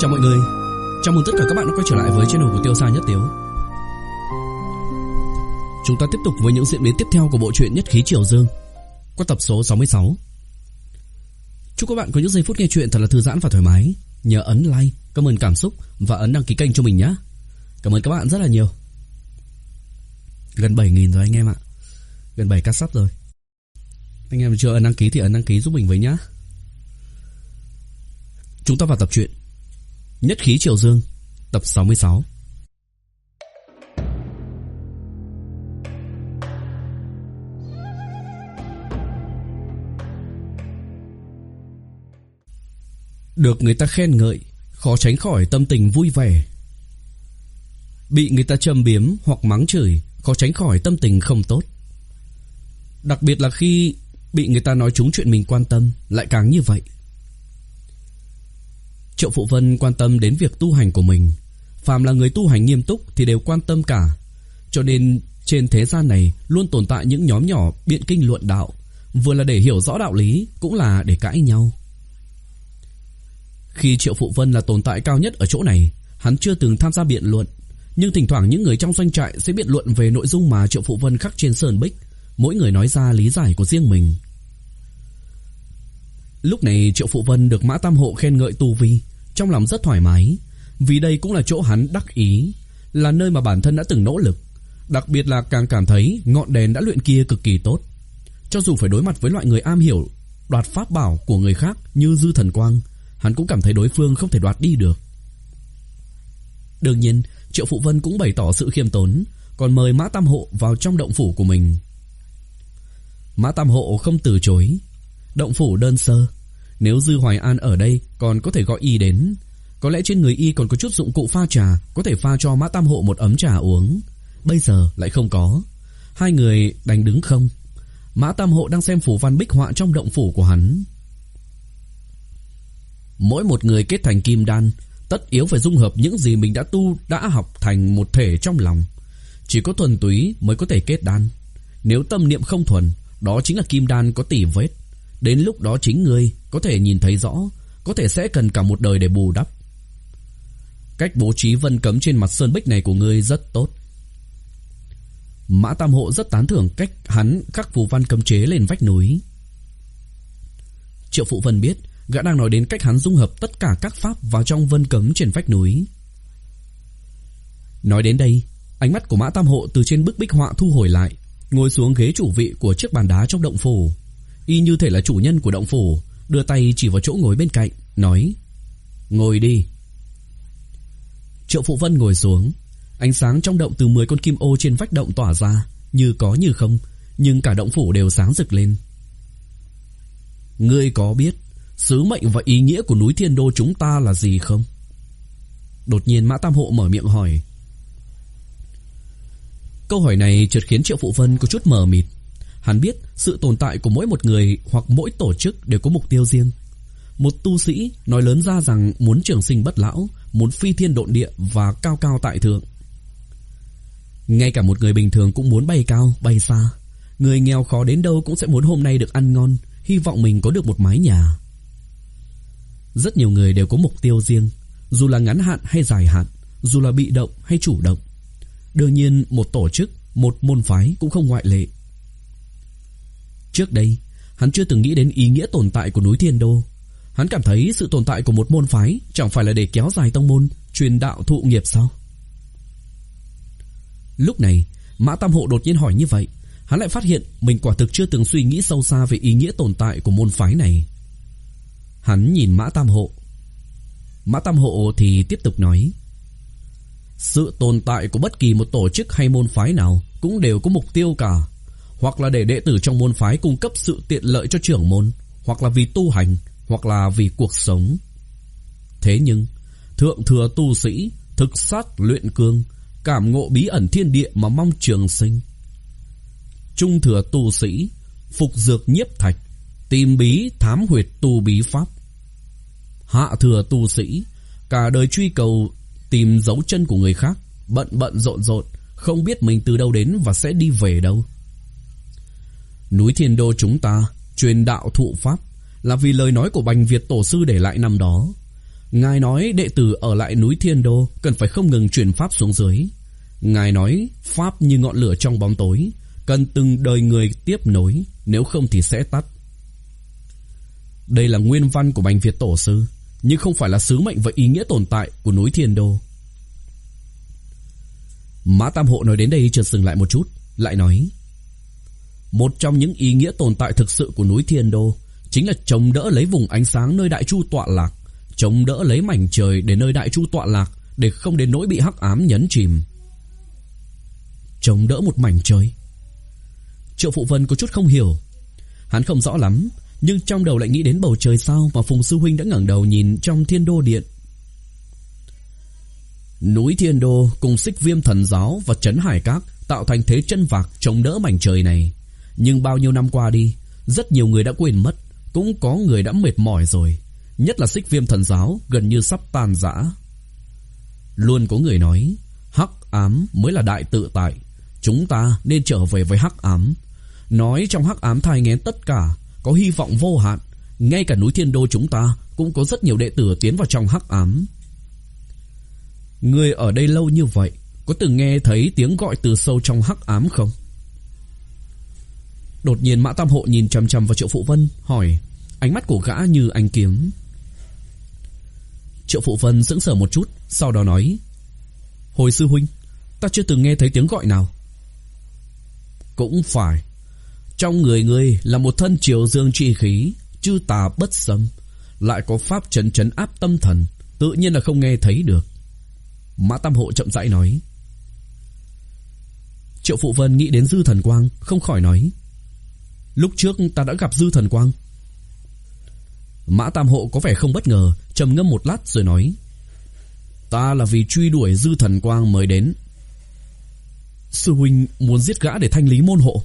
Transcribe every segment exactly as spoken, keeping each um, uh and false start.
Chào mọi người, chào mừng tất cả các bạn đã quay trở lại với channel của Tiêu Sa Nhất Tiếu. Chúng ta tiếp tục với những diễn biến tiếp theo của bộ truyện Nhất Khí Triều Dương qua tập số sáu mươi sáu. Chúc các bạn có những giây phút nghe truyện thật là thư giãn và thoải mái. Nhớ ấn like, comment cảm xúc và ấn đăng ký kênh cho mình nhé. Cảm ơn các bạn rất là nhiều. Gần bảy nghìn rồi anh em ạ. Gần bảy ca sub rồi. Anh em chưa ấn đăng ký thì ấn đăng ký giúp mình với nhá. Chúng ta vào tập truyện Nhất Khí Triều Dương tập sáu mươi sáu. Được người ta khen ngợi, khó tránh khỏi tâm tình vui vẻ. Bị người ta châm biếm hoặc mắng chửi, khó tránh khỏi tâm tình không tốt. Đặc biệt là khi bị người ta nói trúng chuyện mình quan tâm, lại càng như vậy. Triệu Phụ Vân quan tâm đến việc tu hành của mình. Phàm là người tu hành nghiêm túc thì đều quan tâm cả. Cho nên trên thế gian này luôn tồn tại những nhóm nhỏ biện kinh luận đạo, vừa là để hiểu rõ đạo lý, cũng là để cãi nhau. Khi Triệu Phụ Vân là tồn tại cao nhất ở chỗ này, hắn chưa từng tham gia biện luận, nhưng thỉnh thoảng những người trong doanh trại sẽ biện luận về nội dung mà Triệu Phụ Vân khắc trên sơn bích, mỗi người nói ra lý giải của riêng mình. Lúc này Triệu Phụ Vân được Mã Tam Hộ khen ngợi tu vi, trong lòng rất thoải mái, vì đây cũng là chỗ hắn đắc ý, là nơi mà bản thân đã từng nỗ lực, đặc biệt là càng cảm thấy ngọn đèn đã luyện kia cực kỳ tốt. Cho dù phải đối mặt với loại người am hiểu đoạt pháp bảo của người khác như Dư Thần Quang, hắn cũng cảm thấy đối phương không thể đoạt đi được. Đương nhiên, Triệu Phụ Vân cũng bày tỏ sự khiêm tốn, còn mời Mã Tam Hộ vào trong động phủ của mình. Mã Tam Hộ không từ chối. Động phủ đơn sơ, nếu Dư Hoài An ở đây còn có thể gọi y đến. Có lẽ trên người y còn có chút dụng cụ pha trà, có thể pha cho Mã Tam Hộ một ấm trà uống. Bây giờ lại không có. Hai người đành đứng không. Mã Tam Hộ đang xem phù văn bích họa trong động phủ của hắn. Mỗi một người kết thành kim đan, tất yếu phải dung hợp những gì mình đã tu đã học thành một thể trong lòng. Chỉ có thuần túy mới có thể kết đan. Nếu tâm niệm không thuần, đó chính là kim đan có tỉ vết. Đến lúc đó chính ngươi có thể nhìn thấy rõ, có thể sẽ cần cả một đời để bù đắp. Cách bố trí vân cấm trên mặt sơn bích này của ngươi rất tốt. Mã Tam Hộ rất tán thưởng cách hắn khắc phù văn cấm chế lên vách núi. Triệu Phụ Vân biết gã đang nói đến cách hắn dung hợp tất cả các pháp vào trong vân cấm trên vách núi. Nói đến đây, ánh mắt của Mã Tam Hộ từ trên bức bích họa thu hồi lại, ngồi xuống ghế chủ vị của chiếc bàn đá trong động phủ. Y như thể là chủ nhân của động phủ, đưa tay chỉ vào chỗ ngồi bên cạnh, nói: "Ngồi đi." Triệu Phụ Vân ngồi xuống. Ánh sáng trong động từ mười con kim ô trên vách động tỏa ra, như có như không, nhưng cả động phủ đều sáng rực lên. "Ngươi có biết sứ mệnh và ý nghĩa của núi Thiên Đô chúng ta là gì không?" Đột nhiên Mã Tam Hộ mở miệng hỏi. Câu hỏi này chợt khiến Triệu Phụ Vân có chút mờ mịt. Hắn biết sự tồn tại của mỗi một người hoặc mỗi tổ chức đều có mục tiêu riêng. Một tu sĩ nói lớn ra rằng muốn trường sinh bất lão, muốn phi thiên độn địa và cao cao tại thượng. Ngay cả một người bình thường cũng muốn bay cao, bay xa. Người nghèo khó đến đâu cũng sẽ muốn hôm nay được ăn ngon, hy vọng mình có được một mái nhà. Rất nhiều người đều có mục tiêu riêng, dù là ngắn hạn hay dài hạn, dù là bị động hay chủ động. Đương nhiên một tổ chức, một môn phái cũng không ngoại lệ. Trước đây, hắn chưa từng nghĩ đến ý nghĩa tồn tại của núi Thiên Đô. Hắn cảm thấy sự tồn tại của một môn phái chẳng phải là để kéo dài tông môn, truyền đạo thụ nghiệp sao? Lúc này, Mã Tam Hộ đột nhiên hỏi như vậy, hắn lại phát hiện mình quả thực chưa từng suy nghĩ sâu xa về ý nghĩa tồn tại của môn phái này. Hắn nhìn Mã Tam Hộ. Mã Tam Hộ thì tiếp tục nói: "Sự tồn tại của bất kỳ một tổ chức hay môn phái nào cũng đều có mục tiêu cả. Hoặc là để đệ tử trong môn phái cung cấp sự tiện lợi cho trưởng môn, hoặc là vì tu hành, hoặc là vì cuộc sống. Thế nhưng thượng thừa tu sĩ thực sát luyện cương, cảm ngộ bí ẩn thiên địa mà mong trường sinh. Trung thừa tu sĩ phục dược nhiếp thạch, tìm bí thám huyệt tu bí pháp. Hạ thừa tu sĩ cả đời truy cầu tìm dấu chân của người khác, bận bận rộn rộn, không biết mình từ đâu đến và sẽ đi về đâu. Núi Thiên Đô chúng ta truyền đạo thụ pháp là vì lời nói của Bành Việt tổ sư để lại năm đó. Ngài nói đệ tử ở lại núi Thiên Đô cần phải không ngừng truyền pháp xuống dưới. Ngài nói pháp như ngọn lửa trong bóng tối, cần từng đời người tiếp nối, nếu không thì sẽ tắt. Đây là nguyên văn của Bành Việt Tổ sư, nhưng không phải là sứ mệnh và ý nghĩa tồn tại của núi Thiên Đô. Mã Tam Hộ nói đến đây chợt dừng lại một chút, lại nói: một trong những ý nghĩa tồn tại thực sự của núi Thiên Đô chính là chống đỡ lấy vùng ánh sáng nơi Đại Chu tọa lạc, chống đỡ lấy mảnh trời để nơi Đại Chu tọa lạc, để không đến nỗi bị hắc ám nhấn chìm. Chống đỡ một mảnh trời? Triệu Phụ Vân có chút không hiểu. Hắn không rõ lắm, nhưng trong đầu lại nghĩ đến bầu trời sao mà Phùng sư huynh đã ngẩng đầu nhìn trong Thiên Đô điện. Núi Thiên Đô cùng Xích Viêm Thần Giáo và Trấn Hải Các tạo thành thế chân vạc chống đỡ mảnh trời này. Nhưng bao nhiêu năm qua đi, rất nhiều người đã quên mất, cũng có người đã mệt mỏi rồi. Nhất là Xích Viêm Thần Giáo gần như sắp tan rã. Luôn có người nói hắc ám mới là đại tự tại, chúng ta nên trở về với hắc ám. Nói trong hắc ám thai nghén tất cả, có hy vọng vô hạn. Ngay cả núi Thiên Đô chúng ta cũng có rất nhiều đệ tử tiến vào trong hắc ám. Người ở đây lâu như vậy, có từng nghe thấy tiếng gọi từ sâu trong hắc ám không? Đột nhiên Mã Tam Hộ nhìn chằm chằm vào Triệu Phụ Vân, hỏi, ánh mắt của gã như ánh kiếm. Triệu Phụ Vân sững sờ một chút, sau đó nói: hồi sư huynh, ta chưa từng nghe thấy tiếng gọi nào. Cũng phải, trong người ngươi là một thân triều dương chi khí, chư tà bất xâm, lại có pháp trấn trấn áp tâm thần, tự nhiên là không nghe thấy được. Mã Tam Hộ chậm rãi nói. Triệu Phụ Vân nghĩ đến Dư Thần Quang, không khỏi nói: lúc trước ta đã gặp Dư Thần Quang. Mã Tam Hộ có vẻ không bất ngờ, trầm ngâm một lát rồi nói: ta là vì truy đuổi Dư Thần Quang mới đến. Sư huynh muốn giết gã để thanh lý môn hộ?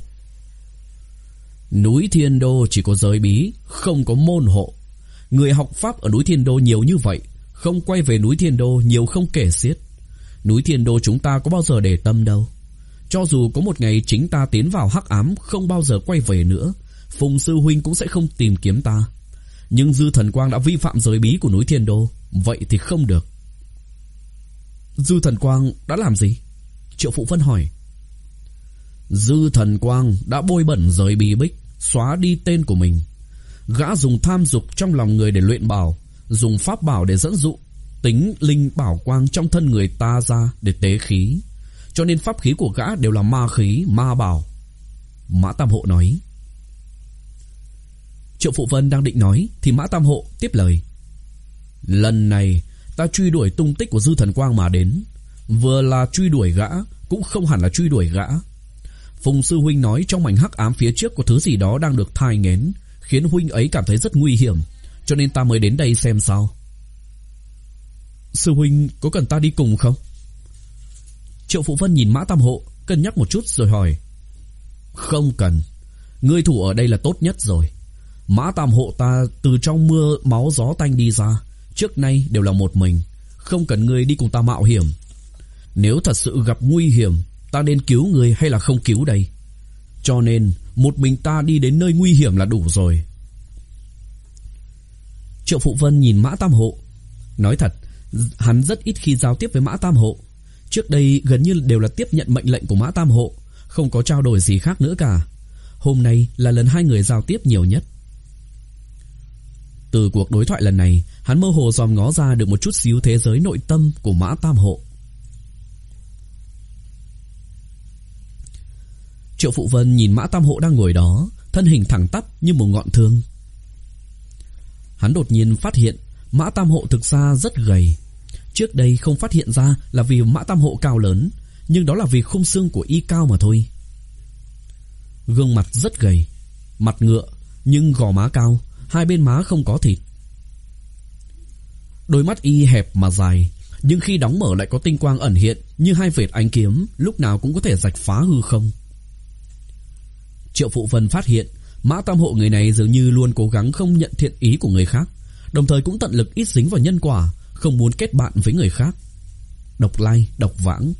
Núi Thiên Đô chỉ có giới bí, không có môn hộ. Người học pháp ở núi Thiên Đô nhiều như vậy, không quay về núi Thiên Đô nhiều không kể xiết. Núi Thiên Đô chúng ta có bao giờ để tâm đâu. Cho dù có một ngày chính ta tiến vào hắc ám, không bao giờ quay về nữa, Phùng sư huynh cũng sẽ không tìm kiếm ta. Nhưng Dư Thần Quang đã vi phạm giới bí của núi Thiên Đô, vậy thì không được. Dư Thần Quang đã làm gì? Triệu Phụ Vân hỏi. Dư Thần Quang đã bôi bẩn giới bí bích, xóa đi tên của mình. Gã dùng tham dục trong lòng người để luyện bảo, dùng pháp bảo để dẫn dụ tính linh bảo quang trong thân người ta ra để tế khí, cho nên pháp khí của gã đều là ma khí, ma bảo. Mã Tam Hộ nói. Triệu Phụ Vân đang định nói thì Mã Tam Hộ tiếp lời: lần này ta truy đuổi tung tích của Dư Thần Quang mà đến, vừa là truy đuổi gã, cũng không hẳn là truy đuổi gã. Phùng sư huynh nói trong mảnh hắc ám phía trước có thứ gì đó đang được thai nghén, khiến huynh ấy cảm thấy rất nguy hiểm, cho nên ta mới đến đây xem sao. Sư huynh có cần ta đi cùng không? Triệu Phụ Vân nhìn Mã Tam Hộ, cân nhắc một chút rồi hỏi. Không cần, ngươi thủ ở đây là tốt nhất rồi. Mã Tam Hộ ta từ trong mưa máu gió tanh đi ra, trước nay đều là một mình, không cần ngươi đi cùng ta mạo hiểm. Nếu thật sự gặp nguy hiểm, ta nên cứu ngươi hay là không cứu đây? Cho nên một mình ta đi đến nơi nguy hiểm là đủ rồi. Triệu Phụ Vân nhìn Mã Tam Hộ. Nói thật, hắn rất ít khi giao tiếp với Mã Tam Hộ. Trước đây gần như đều là tiếp nhận mệnh lệnh của Mã Tam Hộ, không có trao đổi gì khác nữa cả. Hôm nay là lần hai người giao tiếp nhiều nhất. Từ cuộc đối thoại lần này, hắn mơ hồ dòm ngó ra được một chút xíu thế giới nội tâm của Mã Tam Hộ. Triệu Phụ Vân nhìn Mã Tam Hộ đang ngồi đó, thân hình thẳng tắp như một ngọn thương. Hắn đột nhiên phát hiện Mã Tam Hộ thực ra rất gầy. Trước đây không phát hiện ra là vì Mã Tam Hộ cao lớn, nhưng đó là vì khung xương của y cao mà thôi. Gương mặt rất gầy, mặt ngựa, nhưng gò má cao, hai bên má không có thịt. Đôi mắt y hẹp mà dài, nhưng khi đóng mở lại có tinh quang ẩn hiện như hai vệt ánh kiếm, lúc nào cũng có thể rạch phá hư không. Triệu Phụ Vân phát hiện Mã Tam Hộ người này dường như luôn cố gắng không nhận thiện ý của người khác, đồng thời cũng tận lực ít dính vào nhân quả, không muốn kết bạn với người khác. Độc lai, độc vãng.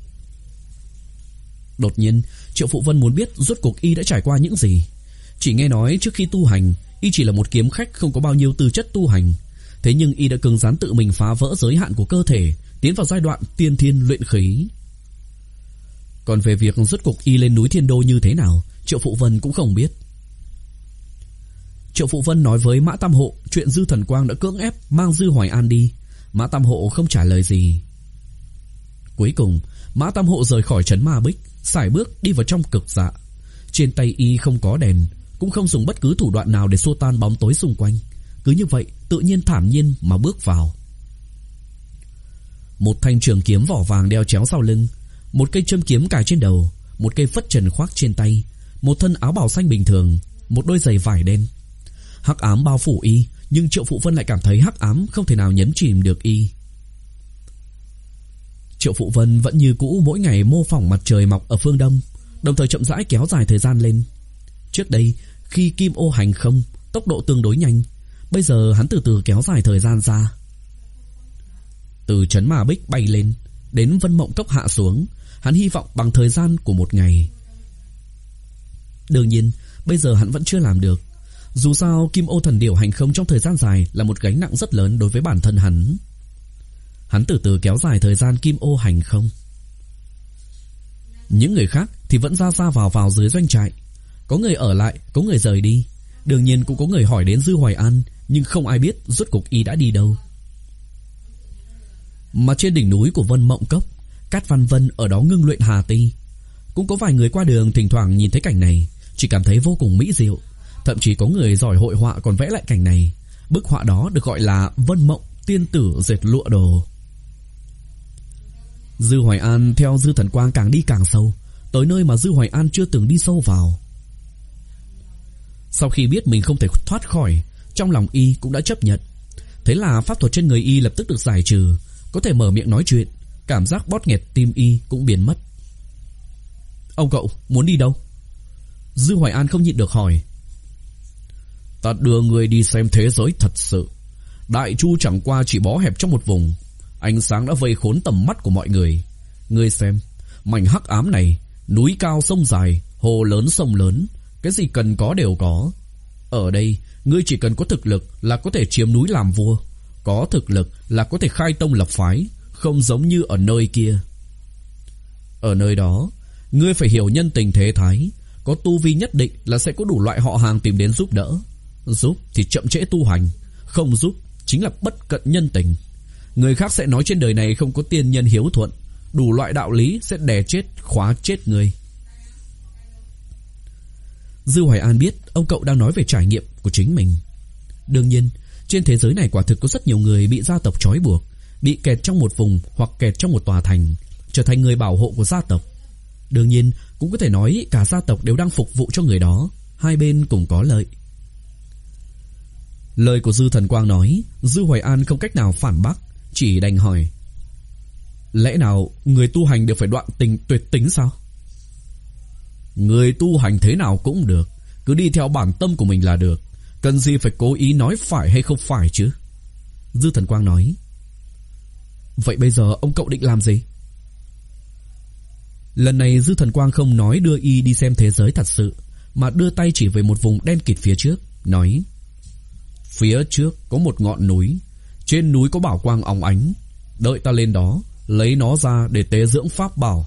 Đột nhiên Triệu Phụ Vân muốn biết rốt cuộc y đã trải qua những gì. Chỉ nghe nói trước khi tu hành, y chỉ là một kiếm khách không có bao nhiêu tư chất tu hành. Thế nhưng y đã cứng rắn tự mình phá vỡ giới hạn của cơ thể, tiến vào giai đoạn tiên thiên luyện khí. Còn về việc rốt cuộc y lên núi Thiên Đô như thế nào, Triệu Phụ Vân cũng không biết. Triệu Phụ Vân nói với Mã Tam Hộ chuyện Dư Thần Quang đã cưỡng ép mang Dư Hoài An đi. Mã Tam Hộ không trả lời gì. Cuối cùng Mã Tam Hộ rời khỏi trấn Ma Bích, sải bước đi vào trong cực dạ. Trên tay y không có đèn, cũng không dùng bất cứ thủ đoạn nào để xua tan bóng tối xung quanh. Cứ như vậy tự nhiên thản nhiên mà bước vào. Một thanh trường kiếm vỏ vàng đeo chéo sau lưng, một cây châm kiếm cài trên đầu, một cây phất trần khoác trên tay, một thân áo bào xanh bình thường, một đôi giày vải đen. Hắc ám bao phủ y, nhưng Triệu Phụ Vân lại cảm thấy hắc ám không thể nào nhấn chìm được y. Triệu Phụ Vân vẫn như cũ mỗi ngày mô phỏng mặt trời mọc ở phương đông, đồng thời chậm rãi kéo dài thời gian lên. Trước đây, khi kim ô hành không, tốc độ tương đối nhanh, bây giờ hắn từ từ kéo dài thời gian ra. Từ trấn Ma Bích bay lên, đến Vân Mộng Cốc hạ xuống, hắn hy vọng bằng thời gian của một ngày. Đương nhiên, bây giờ hắn vẫn chưa làm được. Dù sao, kim ô thần điểu hành không trong thời gian dài là một gánh nặng rất lớn đối với bản thân hắn. Hắn từ từ kéo dài thời gian kim ô hành không. Những người khác thì vẫn ra ra vào vào dưới doanh trại. Có người ở lại, có người rời đi. Đương nhiên cũng có người hỏi đến Dư Hoài An, nhưng không ai biết rốt cuộc y đã đi đâu. Mà trên đỉnh núi của Vân Mộng Cốc, Cát Văn Vân ở đó ngưng luyện hà ti. Cũng có vài người qua đường thỉnh thoảng nhìn thấy cảnh này, chỉ cảm thấy vô cùng mỹ diệu. Thậm chí có người giỏi hội họa còn vẽ lại cảnh này. Bức họa đó được gọi là Vân Mộng Tiên Tử dệt lụa đồ. Dư Hoài An theo Dư Thần Quang càng đi càng sâu, tới nơi mà Dư Hoài An chưa từng đi sâu vào. Sau khi biết mình không thể thoát khỏi, trong lòng y cũng đã chấp nhận. Thế là pháp thuật trên người y lập tức được giải trừ, có thể mở miệng nói chuyện. Cảm giác bót nghẹt tim y cũng biến mất. Ông cậu muốn đi đâu? Dư Hoài An không nhịn được hỏi. Ta đưa người đi xem thế giới thật sự. Đại Chu chẳng qua chỉ bó hẹp trong một vùng, ánh sáng đã vây khốn tầm mắt của mọi người. Ngươi xem, mảnh hắc ám này, núi cao sông dài, hồ lớn sông lớn, cái gì cần có đều có. Ở đây, ngươi chỉ cần có thực lực là có thể chiếm núi làm vua, có thực lực là có thể khai tông lập phái, không giống như ở nơi kia. Ở nơi đó, ngươi phải hiểu nhân tình thế thái, có tu vi nhất định là sẽ có đủ loại họ hàng tìm đến giúp đỡ. Giúp thì chậm trễ tu hành, không giúp chính là bất cận nhân tình. Người khác sẽ nói trên đời này không có tiên nhân hiếu thuận, đủ loại đạo lý sẽ đè chết, khóa chết người. Dư Hoài An biết ông cậu đang nói về trải nghiệm của chính mình. Đương nhiên, trên thế giới này quả thực có rất nhiều người bị gia tộc trói buộc, bị kẹt trong một vùng hoặc kẹt trong một tòa thành, trở thành người bảo hộ của gia tộc. Đương nhiên, cũng có thể nói cả gia tộc đều đang phục vụ cho người đó, hai bên cùng có lợi. Lời của Dư Thần Quang nói, Dư Hoài An không cách nào phản bác, chỉ đành hỏi. Lẽ nào người tu hành đều phải đoạn tình tuyệt tính sao? Người tu hành thế nào cũng được, cứ đi theo bản tâm của mình là được, cần gì phải cố ý nói phải hay không phải chứ? Dư Thần Quang nói. Vậy bây giờ ông cậu định làm gì? Lần này Dư Thần Quang không nói đưa y đi xem thế giới thật sự, mà đưa tay chỉ về một vùng đen kịt phía trước, nói. Phía trước có một ngọn núi, trên núi có bảo quang óng ánh, đợi ta lên đó, lấy nó ra để tế dưỡng pháp bảo.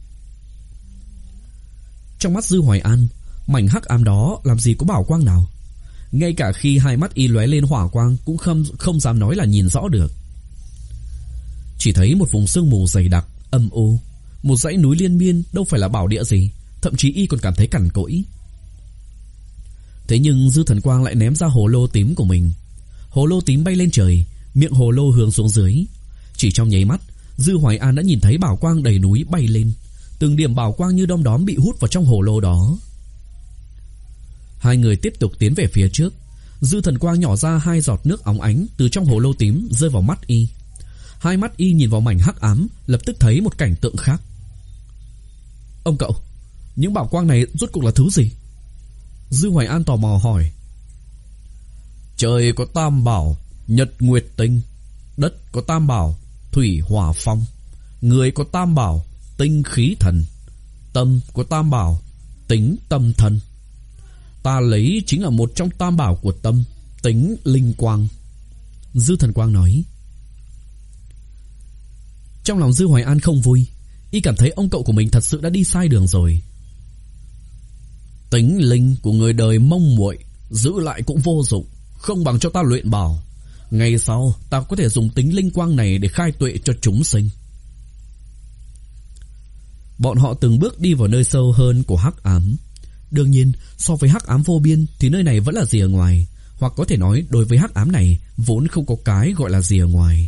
Trong mắt Dư Hoài An, mảnh hắc ám đó làm gì có bảo quang nào. Ngay cả khi hai mắt y lóe lên hỏa quang cũng không, không dám nói là nhìn rõ được. Chỉ thấy một vùng sương mù dày đặc, âm u, một dãy núi liên miên, đâu phải là bảo địa gì, thậm chí y còn cảm thấy cằn cỗi. Thế nhưng Dư Thần Quang lại ném ra hồ lô tím của mình. Hồ lô tím bay lên trời, miệng hồ lô hướng xuống dưới. Chỉ trong nháy mắt, Dư Hoài An đã nhìn thấy bảo quang đầy núi bay lên, từng điểm bảo quang như đom đóm bị hút vào trong hồ lô đó. Hai người tiếp tục tiến về phía trước. Dư Thần Quang nhỏ ra hai giọt nước óng ánh từ trong hồ lô tím rơi vào mắt y. Hai mắt y nhìn vào mảnh hắc ám, lập tức thấy một cảnh tượng khác. Ông cậu, những bảo quang này rốt cuộc là thứ gì? Dư Hoài An tò mò hỏi. Trời có tam bảo, nhật nguyệt tinh. Đất có tam bảo, thủy hỏa phong. Người có tam bảo, tinh khí thần. Tâm có tam bảo, tính tâm thần. Ta lấy chính là một trong tam bảo của tâm, tính linh quang. Dư Thần Quang nói. Trong lòng Dư Hoài An không vui, y cảm thấy ông cậu của mình thật sự đã đi sai đường rồi. Tính linh của người đời mông muội, giữ lại cũng vô dụng, không bằng cho ta luyện bảo. Ngày sau ta có thể dùng tính linh quang này để khai tuệ cho chúng sinh. Bọn họ từng bước đi vào nơi sâu hơn của hắc ám. Đương nhiên, so với hắc ám vô biên thì nơi này vẫn là rìa ngoài, hoặc có thể nói đối với hắc ám này vốn không có cái gọi là rìa ngoài.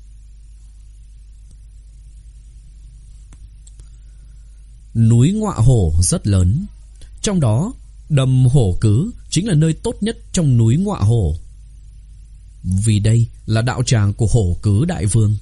Núi Ngọa Hổ rất lớn, trong đó đầm Hổ Cứ chính là nơi tốt nhất trong núi Ngọa Hổ, vì đây là đạo tràng của Hổ Cứ Đại Vương.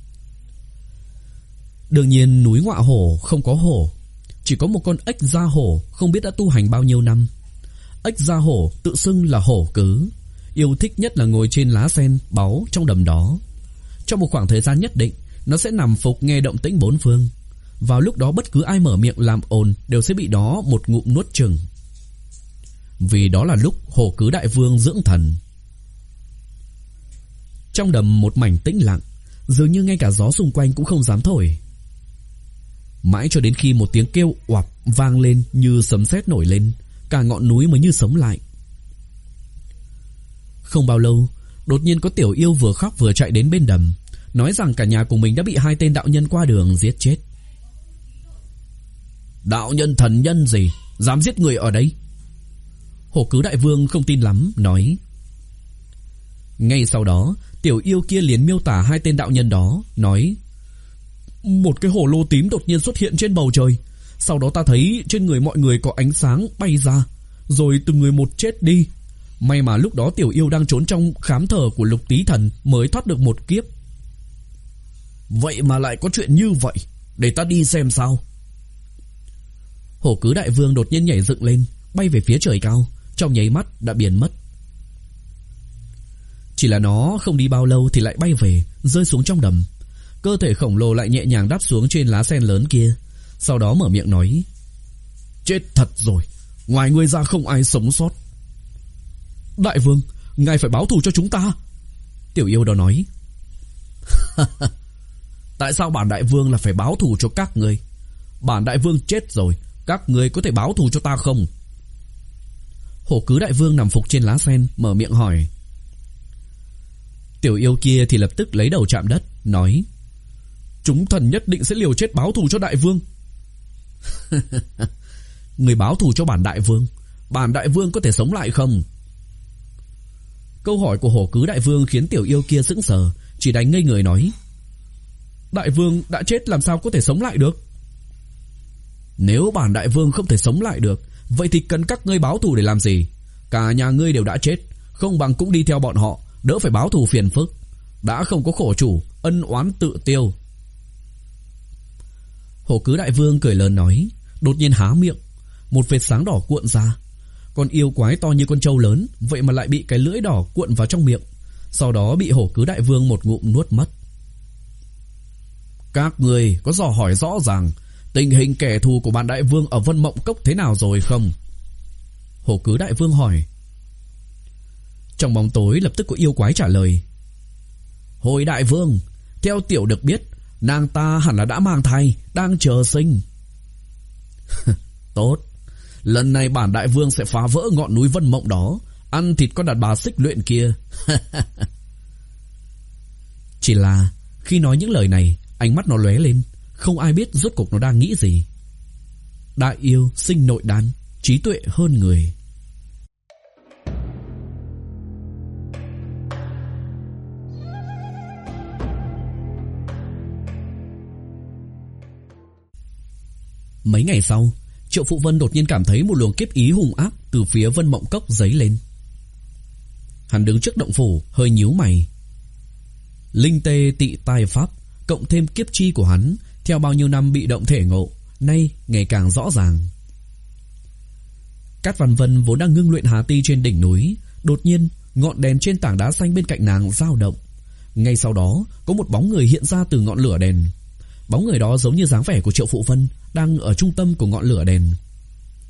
Đương nhiên núi Ngọa Hổ không có hổ, chỉ có một con ếch da hổ không biết đã tu hành bao nhiêu năm. Ếch da hổ tự xưng là Hổ Cứ, yêu thích nhất là ngồi trên lá sen báu trong đầm đó. Trong một khoảng thời gian nhất định, nó sẽ nằm phục nghe động tĩnh bốn phương. Vào lúc đó bất cứ ai mở miệng làm ồn đều sẽ bị đó một ngụm nuốt chửng. Vì đó là lúc Hổ Cứ Đại Vương dưỡng thần. Trong đầm một mảnh tĩnh lặng, dường như ngay cả gió xung quanh cũng không dám thổi. Mãi cho đến khi một tiếng kêu oạp vang lên như sấm sét nổi lên, cả ngọn núi mới như sống lại. Không bao lâu, đột nhiên có tiểu yêu vừa khóc vừa chạy đến bên đầm, nói rằng cả nhà của mình đã bị hai tên đạo nhân qua đường giết chết. Đạo nhân thần nhân gì dám giết người ở đây? Hổ Cứ Đại Vương không tin lắm, nói. Ngay sau đó, tiểu yêu kia liền miêu tả hai tên đạo nhân đó, nói: một cái hồ lô tím đột nhiên xuất hiện trên bầu trời. Sau đó ta thấy trên người mọi người có ánh sáng bay ra, rồi từng người một chết đi. May mà lúc đó tiểu yêu đang trốn trong khám thờ của Lục Tý Thần mới thoát được một kiếp. Vậy mà lại có chuyện như vậy, để ta đi xem sao. Hổ Cứ Đại Vương đột nhiên nhảy dựng lên, bay về phía trời cao, trong nháy mắt đã biến mất. Chỉ là nó không đi bao lâu thì lại bay về, rơi xuống trong đầm. Cơ thể khổng lồ lại nhẹ nhàng đáp xuống trên lá sen lớn kia, sau đó mở miệng nói: chết thật rồi, ngoài ngươi ra không ai sống sót. Đại Vương, ngài phải báo thù cho chúng ta. Tiểu yêu đó nói. Tại sao bản Đại Vương là phải báo thù cho các ngươi? Bản Đại Vương chết rồi, các ngươi có thể báo thù cho ta không? Hổ Cứ Đại Vương nằm phục trên lá sen, mở miệng hỏi. Tiểu yêu kia thì lập tức lấy đầu chạm đất, nói: chúng thần nhất định sẽ liều chết báo thù cho Đại Vương. Người báo thù cho bản Đại Vương, bản Đại Vương có thể sống lại không? Câu hỏi của Hổ Cứ Đại Vương khiến tiểu yêu kia sững sờ, chỉ đánh ngây người nói: Đại Vương đã chết làm sao có thể sống lại được? Nếu bản Đại Vương không thể sống lại được, vậy thì cần các ngươi báo thù để làm gì? Cả nhà ngươi đều đã chết, không bằng cũng đi theo bọn họ, đỡ phải báo thù phiền phức. Đã không có khổ chủ, ân oán tự tiêu. Hổ Cứ Đại Vương cười lớn nói, đột nhiên há miệng, một vệt sáng đỏ cuộn ra. Con yêu quái to như con trâu lớn, vậy mà lại bị cái lưỡi đỏ cuộn vào trong miệng, sau đó bị Hổ Cứ Đại Vương một ngụm nuốt mất. Các người có dò hỏi rõ ràng tình hình kẻ thù của bản Đại Vương ở Vân Mộng Cốc thế nào rồi không? Hổ Cứ Đại Vương hỏi. Trong bóng tối lập tức có yêu quái trả lời. Hồi Đại Vương, theo tiểu được biết, nàng ta hẳn là đã mang thai, đang chờ sinh. Tốt, lần này bản Đại Vương sẽ phá vỡ ngọn núi Vân Mộng đó, ăn thịt con đàn bà xích luyện kia. Chỉ là khi nói những lời này, ánh mắt nó lóe lên, không ai biết rốt cuộc nó đang nghĩ gì. Đại yêu sinh nội đan, trí tuệ hơn người. Mấy ngày sau, Triệu Phụ Vân đột nhiên cảm thấy một luồng kiếp ý hung ác từ phía Vân Mộng Cốc dấy lên. Hắn đứng trước động phủ, hơi nhíu mày. Linh tê tị tai pháp cộng thêm kiếp chi của hắn, theo bao nhiêu năm bị động thể ngộ, nay ngày càng rõ ràng. Cát Văn Vân vốn đang ngưng luyện hà ti trên đỉnh núi, đột nhiên ngọn đèn trên tảng đá xanh bên cạnh nàng dao động. Ngay sau đó, có một bóng người hiện ra từ ngọn lửa đèn. Bóng người đó giống như dáng vẻ của Triệu Phụ Vân, đang ở trung tâm của ngọn lửa đèn.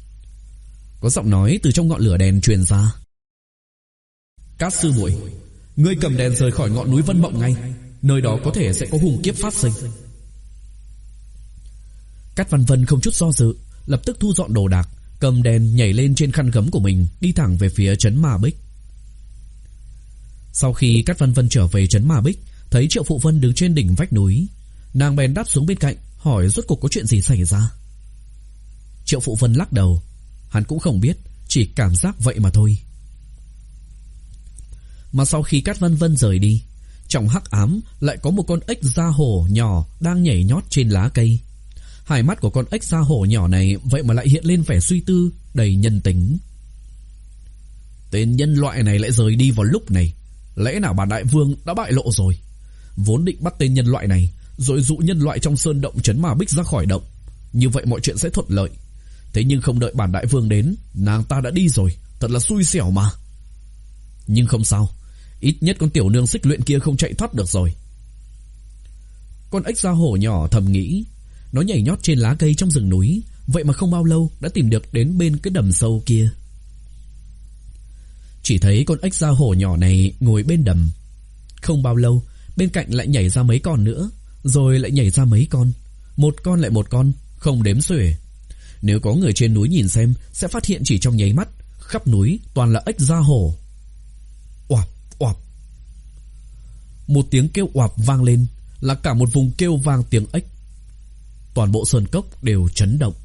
Có giọng nói từ trong ngọn lửa đèn truyền ra. Cát sư muội, Ngươi cầm đèn rời khỏi ngọn núi Vân Mộng ngay, nơi đó có thể sẽ có hùng kiếp phát sinh. Cát Văn Vân không chút do dự, lập tức thu dọn đồ đạc, cầm đèn nhảy lên trên khăn gấm của mình, đi thẳng về phía trấn Ma Bích. Sau khi Cát Văn Vân trở về trấn Ma Bích, thấy Triệu Phụ Vân đứng trên đỉnh vách núi, nàng bèn đáp xuống bên cạnh, hỏi rốt cuộc có chuyện gì xảy ra. Triệu Phụ Vân lắc đầu, hắn cũng không biết, chỉ cảm giác vậy mà thôi. Mà sau khi Cát Văn Vân rời đi, trong hắc ám lại có một con ếch da hổ nhỏ đang nhảy nhót trên lá cây. Hai mắt của con ếch da hổ nhỏ này vậy mà lại hiện lên vẻ suy tư, đầy nhân tính. Tên nhân loại này lại rời đi vào lúc này, lẽ nào bản đại vương đã bại lộ rồi? Vốn định bắt tên nhân loại này, rồi dụ nhân loại trong sơn động trấn Ma Bích ra khỏi động, như vậy mọi chuyện sẽ thuận lợi. Thế nhưng không đợi bản đại vương đến, nàng ta đã đi rồi, thật là xui xẻo mà. Nhưng không sao, ít nhất con tiểu nương Xích Luyện kia không chạy thoát được rồi. Con ếch da hổ nhỏ thầm nghĩ, nó nhảy nhót trên lá cây trong rừng núi, vậy mà không bao lâu đã tìm được đến bên cái đầm sâu kia. Chỉ thấy con ếch da hổ nhỏ này ngồi bên đầm. Không bao lâu, bên cạnh lại nhảy ra mấy con nữa, rồi lại nhảy ra mấy con, một con lại một con, không đếm xuể. Nếu có người trên núi nhìn xem, sẽ phát hiện chỉ trong nháy mắt, khắp núi toàn là ếch da hổ. Oạp, oạp. Một tiếng kêu oạp vang lên, là cả một vùng kêu vang tiếng ếch. Toàn bộ sơn cốc đều chấn động.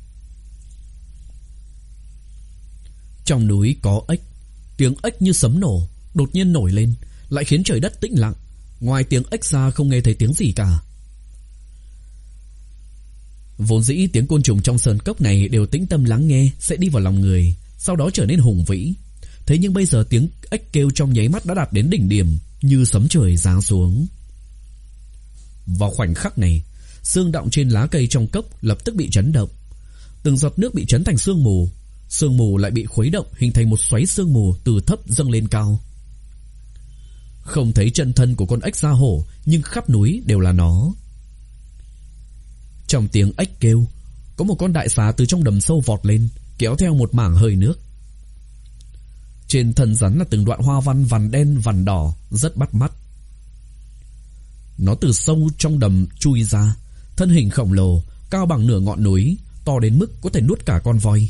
Trong núi có ếch, tiếng ếch như sấm nổ, đột nhiên nổi lên, lại khiến trời đất tĩnh lặng. Ngoài tiếng ếch ra không nghe thấy tiếng gì cả. Vốn dĩ tiếng côn trùng trong sơn cốc này đều tĩnh tâm lắng nghe sẽ đi vào lòng người, sau đó trở nên hùng vĩ. Thế nhưng bây giờ tiếng ếch kêu trong nháy mắt đã đạt đến đỉnh điểm, như sấm trời giáng xuống. Vào khoảnh khắc này, xương đọng trên lá cây trong cốc lập tức bị chấn động. Từng giọt nước bị chấn thành sương mù, sương mù lại bị khuấy động hình thành một xoáy sương mù từ thấp dâng lên cao. Không thấy chân thân của con ếch da hổ, nhưng khắp núi đều là nó. Trong tiếng ếch kêu, có một con đại xà từ trong đầm sâu vọt lên, kéo theo một mảng hơi nước. Trên thân rắn là từng đoạn hoa văn vằn đen vằn đỏ, rất bắt mắt. Nó từ sâu trong đầm chui ra, thân hình khổng lồ, cao bằng nửa ngọn núi, to đến mức có thể nuốt cả con voi.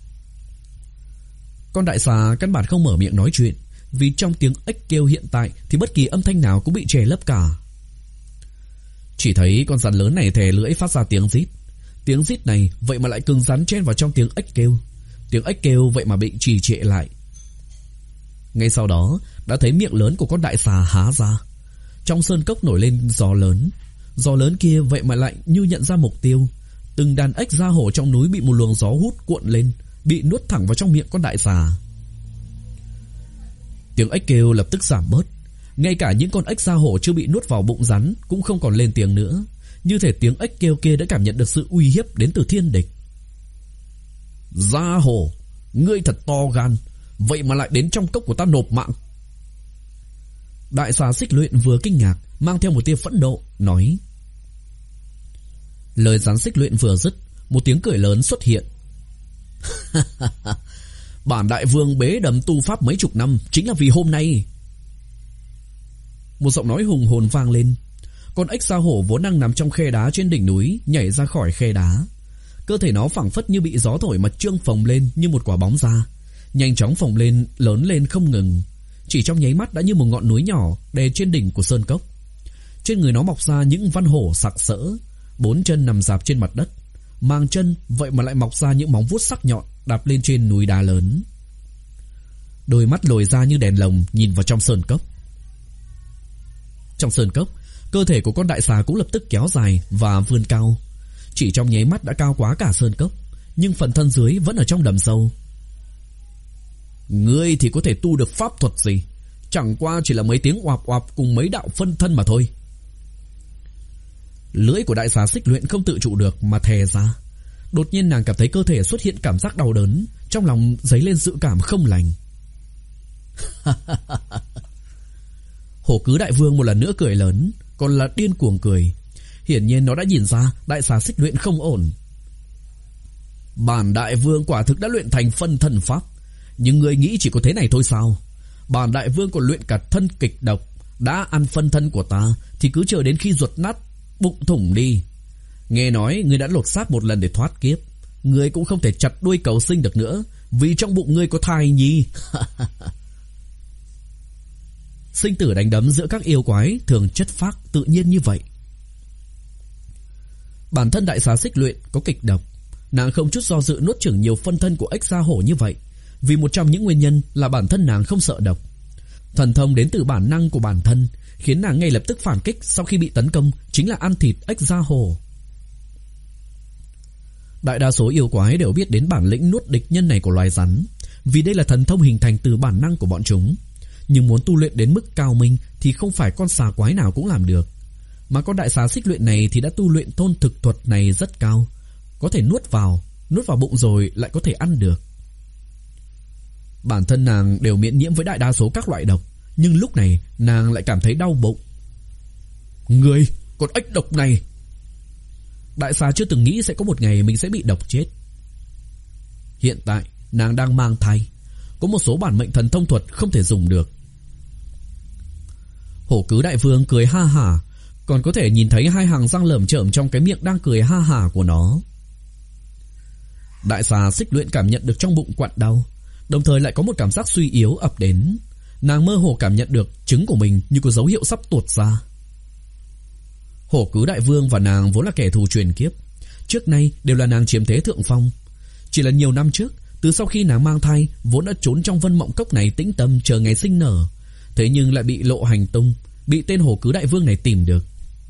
Con đại xà căn bản không mở miệng nói chuyện, vì trong tiếng ếch kêu hiện tại thì bất kỳ âm thanh nào cũng bị che lấp cả. Chỉ thấy con rắn lớn này thè lưỡi phát ra tiếng rít. Tiếng rít này vậy mà lại cứng rắn chen vào trong tiếng ếch kêu. Tiếng ếch kêu vậy mà bị trì trệ lại. Ngay sau đó đã thấy miệng lớn của con đại xà há ra. Trong sơn cốc nổi lên gió lớn. Gió lớn kia vậy mà lại như nhận ra mục tiêu. Từng đàn ếch da hổ trong núi bị một luồng gió hút cuộn lên, bị nuốt thẳng vào trong miệng con đại xà. Tiếng ếch kêu lập tức giảm bớt. Ngay cả những con ếch da hổ chưa bị nuốt vào bụng rắn cũng không còn lên tiếng nữa, như thể tiếng ếch kêu kia đã cảm nhận được sự uy hiếp đến từ thiên địch. Da hổ, ngươi thật to gan, vậy mà lại đến trong cốc của ta nộp mạng. Đại xà Xích Luyện vừa kinh ngạc, mang theo một tia phẫn nộ, nói. Lời rắn Xích Luyện vừa dứt, một tiếng cười lớn xuất hiện. Bản đại vương bế đầm tu pháp mấy chục năm chính là vì hôm nay. Một giọng nói hùng hồn vang lên. Con ếch da hổ vốn đang nằm trong khe đá trên đỉnh núi nhảy ra khỏi khe đá. Cơ thể nó phảng phất như bị gió thổi mà trương phồng lên như một quả bóng da, nhanh chóng phồng lên, lớn lên không ngừng. Chỉ trong nháy mắt đã như một ngọn núi nhỏ đè trên đỉnh của sơn cốc. Trên người nó mọc ra những văn hổ sặc sỡ, bốn chân nằm rạp trên mặt đất, màng chân vậy mà lại mọc ra những móng vuốt sắc nhọn đạp lên trên núi đá lớn. Đôi mắt lồi ra như đèn lồng nhìn vào trong sơn cốc. Trong sơn cốc, cơ thể của con đại xà cũng lập tức kéo dài và vươn cao. Chỉ trong nháy mắt đã cao quá cả sơn cốc, nhưng phần thân dưới vẫn ở trong đầm sâu. Ngươi thì có thể tu được pháp thuật gì? Chẳng qua chỉ là mấy tiếng oạp oạp cùng mấy đạo phân thân mà thôi. Lưỡi của đại xà Xích Luyện không tự trụ được mà thè ra. Đột nhiên nàng cảm thấy cơ thể xuất hiện cảm giác đau đớn, trong lòng dấy lên dự cảm không lành. Hổ Cứ Đại Vương một lần nữa cười lớn, còn là điên cuồng cười. Hiển nhiên nó đã nhìn ra đại xà Xích Luyện không ổn. Bản đại vương quả thực đã luyện thành phân thân pháp, nhưng ngươi nghĩ chỉ có thế này thôi sao? Bản đại vương còn luyện cả thân kịch độc, Đã ăn phân thân của ta thì cứ chờ đến khi ruột nát bụng thủng đi. Nghe nói ngươi đã lột xác một lần để thoát kiếp, ngươi cũng không thể chặt đuôi cầu sinh được nữa, vì trong bụng ngươi có thai nhi. Sinh tử đánh đấm giữa các yêu quái thường chất phác tự nhiên như vậy. Bản thân đại xá Xích Luyện có kịch độc, nàng không chút do dự nuốt chửng nhiều phân thân của ếch gia hổ như vậy, vì một trong những nguyên nhân là bản thân nàng không sợ độc. Thần thông đến từ bản năng của bản thân, khiến nàng ngay lập tức phản kích sau khi bị tấn công, chính là ăn thịt ếch gia hổ. Đại đa số yêu quái đều biết đến bản lĩnh nuốt địch nhân này của loài rắn, vì đây là thần thông hình thành từ bản năng của bọn chúng. Nhưng muốn tu luyện đến mức cao minh thì không phải con xà quái nào cũng làm được. Mà con đại xà Xích Luyện này thì đã tu luyện thôn thực thuật này rất cao, có thể nuốt vào, nuốt vào bụng rồi lại có thể ăn được. Bản thân nàng đều miễn nhiễm với đại đa số các loại độc, nhưng lúc này nàng lại cảm thấy đau bụng. Ngươi, con ếch độc này! Đại xà chưa từng nghĩ sẽ có một ngày mình sẽ bị độc chết. Hiện tại nàng đang mang thai, có một số bản mệnh thần thông thuật không thể dùng được. Hổ Cứ Đại Vương cười ha hả, còn có thể nhìn thấy hai hàng răng lởm chởm trong cái miệng đang cười ha hả của nó. Đại xà Xích Luyện cảm nhận được trong bụng quặn đau, đồng thời lại có một cảm giác suy yếu ập đến. Nàng mơ hồ cảm nhận được trứng của mình như có dấu hiệu sắp tuột ra. Hổ Cứ Đại Vương và nàng vốn là kẻ thù truyền kiếp, trước nay đều là nàng chiếm thế thượng phong. Chỉ là nhiều năm trước, từ sau khi nàng mang thai, vốn đã trốn trong Vân Mộng Cốc này tĩnh tâm chờ ngày sinh nở, thế nhưng lại bị lộ hành tung, bị tên Hổ Cứ Đại Vương này tìm được.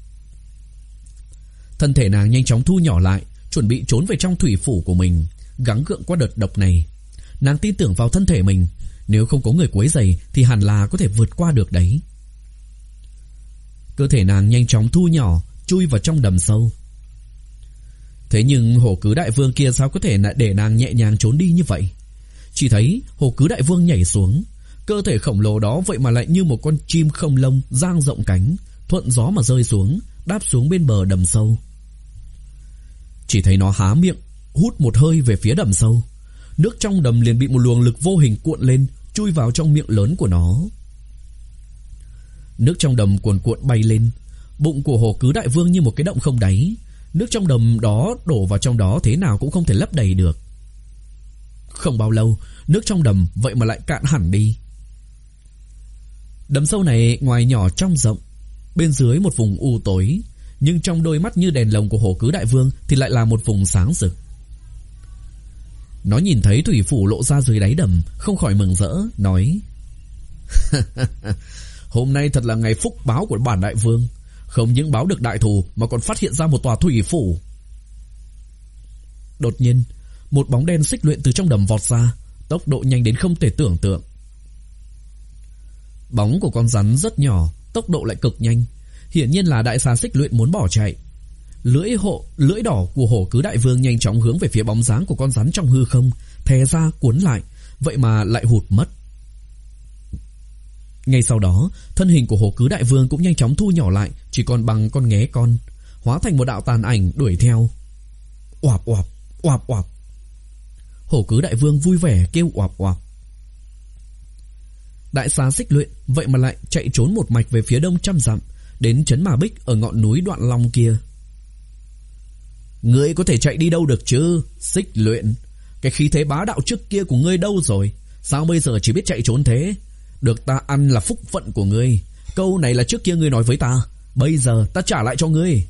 Thân thể nàng nhanh chóng thu nhỏ lại, chuẩn bị trốn về trong thủy phủ của mình, gắng gượng qua đợt độc này. Nàng tin tưởng vào thân thể mình, nếu không có người quấy rầy thì hẳn là có thể vượt qua được đấy. Cơ thể nàng nhanh chóng thu nhỏ, chui vào trong đầm sâu. Thế nhưng Hổ Cứ Đại Vương kia sao có thể để nàng nhẹ nhàng trốn đi như vậy? Chỉ thấy Hổ Cứ Đại Vương nhảy xuống, cơ thể khổng lồ đó vậy mà lại như một con chim không lông dang rộng cánh, thuận gió mà rơi xuống, đáp xuống bên bờ đầm sâu. Chỉ thấy nó há miệng, hút một hơi về phía đầm sâu. Nước trong đầm liền bị một luồng lực vô hình cuộn lên, chui vào trong miệng lớn của nó. Nước trong đầm cuồn cuộn bay lên, bụng của Hổ Cứ Đại Vương như một cái động không đáy. Nước trong đầm đó đổ vào trong đó thế nào cũng không thể lấp đầy được. Không bao lâu, nước trong đầm vậy mà lại cạn hẳn đi. Đầm sâu này ngoài nhỏ trong rộng, bên dưới một vùng u tối, nhưng trong đôi mắt như đèn lồng của Hổ Cứ Đại Vương thì lại là một vùng sáng rực. Nó nhìn thấy thủy phủ lộ ra dưới đáy đầm, không khỏi mừng rỡ, nói: Hôm nay thật là ngày phúc báo của bản đại vương, không những báo được đại thù mà còn phát hiện ra một tòa thủy phủ. Đột nhiên, một bóng đen Xích Luyện từ trong đầm vọt ra, tốc độ nhanh đến không thể tưởng tượng. Bóng của con rắn rất nhỏ, tốc độ lại cực nhanh, hiển nhiên là đại xà Xích Luyện muốn bỏ chạy. Lưỡi hộ, lưỡi đỏ của Hổ Cứ Đại Vương nhanh chóng hướng về phía bóng dáng của con rắn trong hư không, thè ra cuốn lại, vậy mà lại hụt mất. Ngay sau đó, thân hình của Hổ Cứ Đại Vương cũng nhanh chóng thu nhỏ lại, chỉ còn bằng con nghé con, hóa thành một đạo tàn ảnh đuổi theo. Oạp oạp, oạp oạp. Hổ Cứ Đại Vương vui vẻ kêu oạp oạp. Đại xà Xích Luyện vậy mà lại chạy trốn một mạch về phía đông trăm dặm, đến trấn Ma Bích ở ngọn núi Đoạn Long kia. Ngươi có thể chạy đi đâu được chứ, Xích Luyện? Cái khí thế bá đạo trước kia của ngươi đâu rồi? Sao bây giờ chỉ biết chạy trốn thế? Được ta ăn là phúc phận của ngươi. Câu này là trước kia ngươi nói với ta, bây giờ ta trả lại cho ngươi.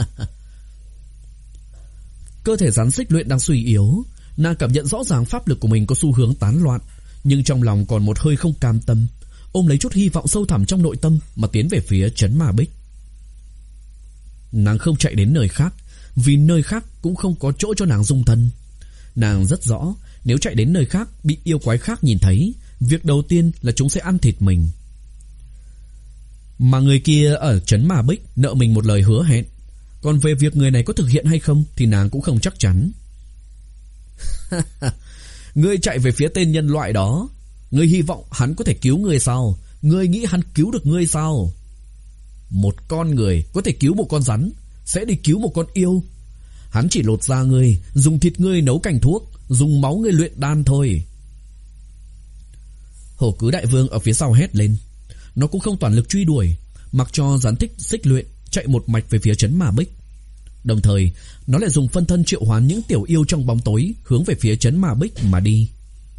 Cơ thể rắn Xích Luyện đang suy yếu, nàng cảm nhận rõ ràng pháp lực của mình có xu hướng tán loạn, nhưng trong lòng còn một hơi không cam tâm, ôm lấy chút hy vọng sâu thẳm trong nội tâm mà tiến về phía trấn Ma Bích. Nàng không chạy đến nơi khác, vì nơi khác cũng không có chỗ cho nàng dung thân. Nàng rất rõ, nếu chạy đến nơi khác bị yêu quái khác nhìn thấy, việc đầu tiên là chúng sẽ ăn thịt mình. Mà người kia ở trấn Ma Bích nợ mình một lời hứa hẹn, còn về việc người này có thực hiện hay không thì nàng cũng không chắc chắn. Ngươi chạy về phía tên nhân loại đó, ngươi hy vọng hắn có thể cứu ngươi sao? Ngươi nghĩ hắn cứu được ngươi sao? Một con người có thể cứu một con rắn, sẽ đi cứu một con yêu. Hắn chỉ lột da ngươi, dùng thịt ngươi nấu canh thuốc, dùng máu ngươi luyện đan thôi. Hổ Cứ Đại Vương ở phía sau hét lên. nó cũng không toàn lực truy đuổi, mặc cho rắn thích xích luyện chạy một mạch về phía trấn Ma Bích. Đồng thời, nó lại dùng phân thân triệu hoán những tiểu yêu trong bóng tối hướng về phía trấn Ma Bích mà đi.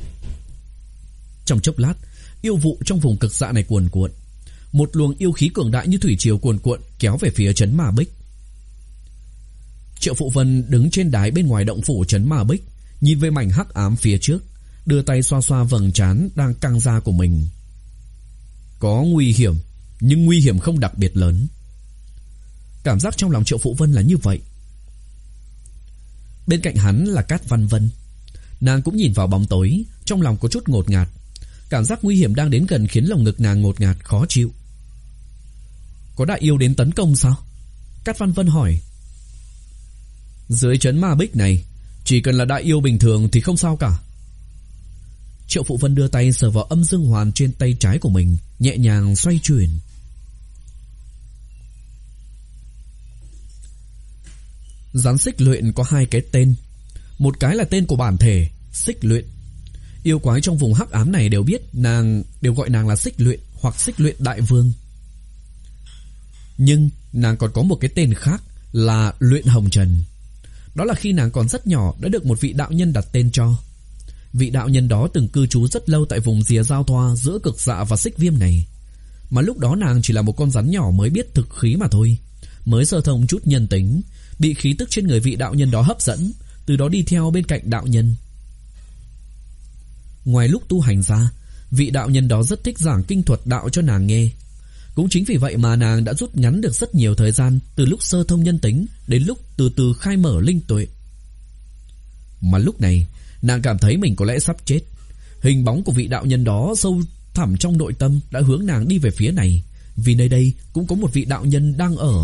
Trong chốc lát, yêu vụ trong vùng cực dạ này cuồn cuộn. Một luồng yêu khí cường đại như thủy triều cuồn cuộn kéo về phía trấn Ma Bích. Triệu Phụ Vân đứng trên đái bên ngoài động phủ trấn Ma Bích, nhìn về mảnh hắc ám phía trước, đưa tay xoa xoa vầng trán đang căng ra của mình. Có nguy hiểm, nhưng nguy hiểm không đặc biệt lớn. Cảm giác trong lòng Triệu Phụ Vân là như vậy. Bên cạnh hắn là Cát Văn Vân. Nàng cũng nhìn vào bóng tối, trong lòng có chút ngột ngạt. Cảm giác nguy hiểm đang đến gần khiến lồng ngực nàng ngột ngạt khó chịu. Có đại yêu đến tấn công sao? Cát Văn Vân hỏi. Dưới trấn Ma Bích này, chỉ cần là đại yêu bình thường thì không sao cả. Triệu Phụ Vân đưa tay sờ vào âm dương hoàn trên tay trái của mình, nhẹ nhàng xoay chuyển. Rắn xích luyện có hai cái tên. Một cái là tên của bản thể, xích luyện. Yêu quái trong vùng hắc ám này đều biết nàng, đều gọi nàng là xích luyện hoặc xích luyện đại vương. Nhưng nàng còn có một cái tên khác là Luyện Hồng Trần. Đó là khi nàng còn rất nhỏ đã được một vị đạo nhân đặt tên cho. Vị đạo nhân đó từng cư trú rất lâu tại vùng rìa giao thoa giữa cực dạ và xích viêm này. Mà lúc đó nàng chỉ là một con rắn nhỏ mới biết thực khí mà thôi, mới sơ thông chút nhân tính, bị khí tức trên người vị đạo nhân đó hấp dẫn, từ đó đi theo bên cạnh đạo nhân. Ngoài lúc tu hành ra, vị đạo nhân đó rất thích giảng kinh thuật đạo cho nàng nghe. Cũng chính vì vậy mà nàng đã rút ngắn được rất nhiều thời gian từ lúc sơ thông nhân tính đến lúc từ từ khai mở linh tuệ. Mà lúc này, nàng cảm thấy mình có lẽ sắp chết. Hình bóng của vị đạo nhân đó sâu thẳm trong nội tâm đã hướng nàng đi về phía này, vì nơi đây cũng có một vị đạo nhân đang ở.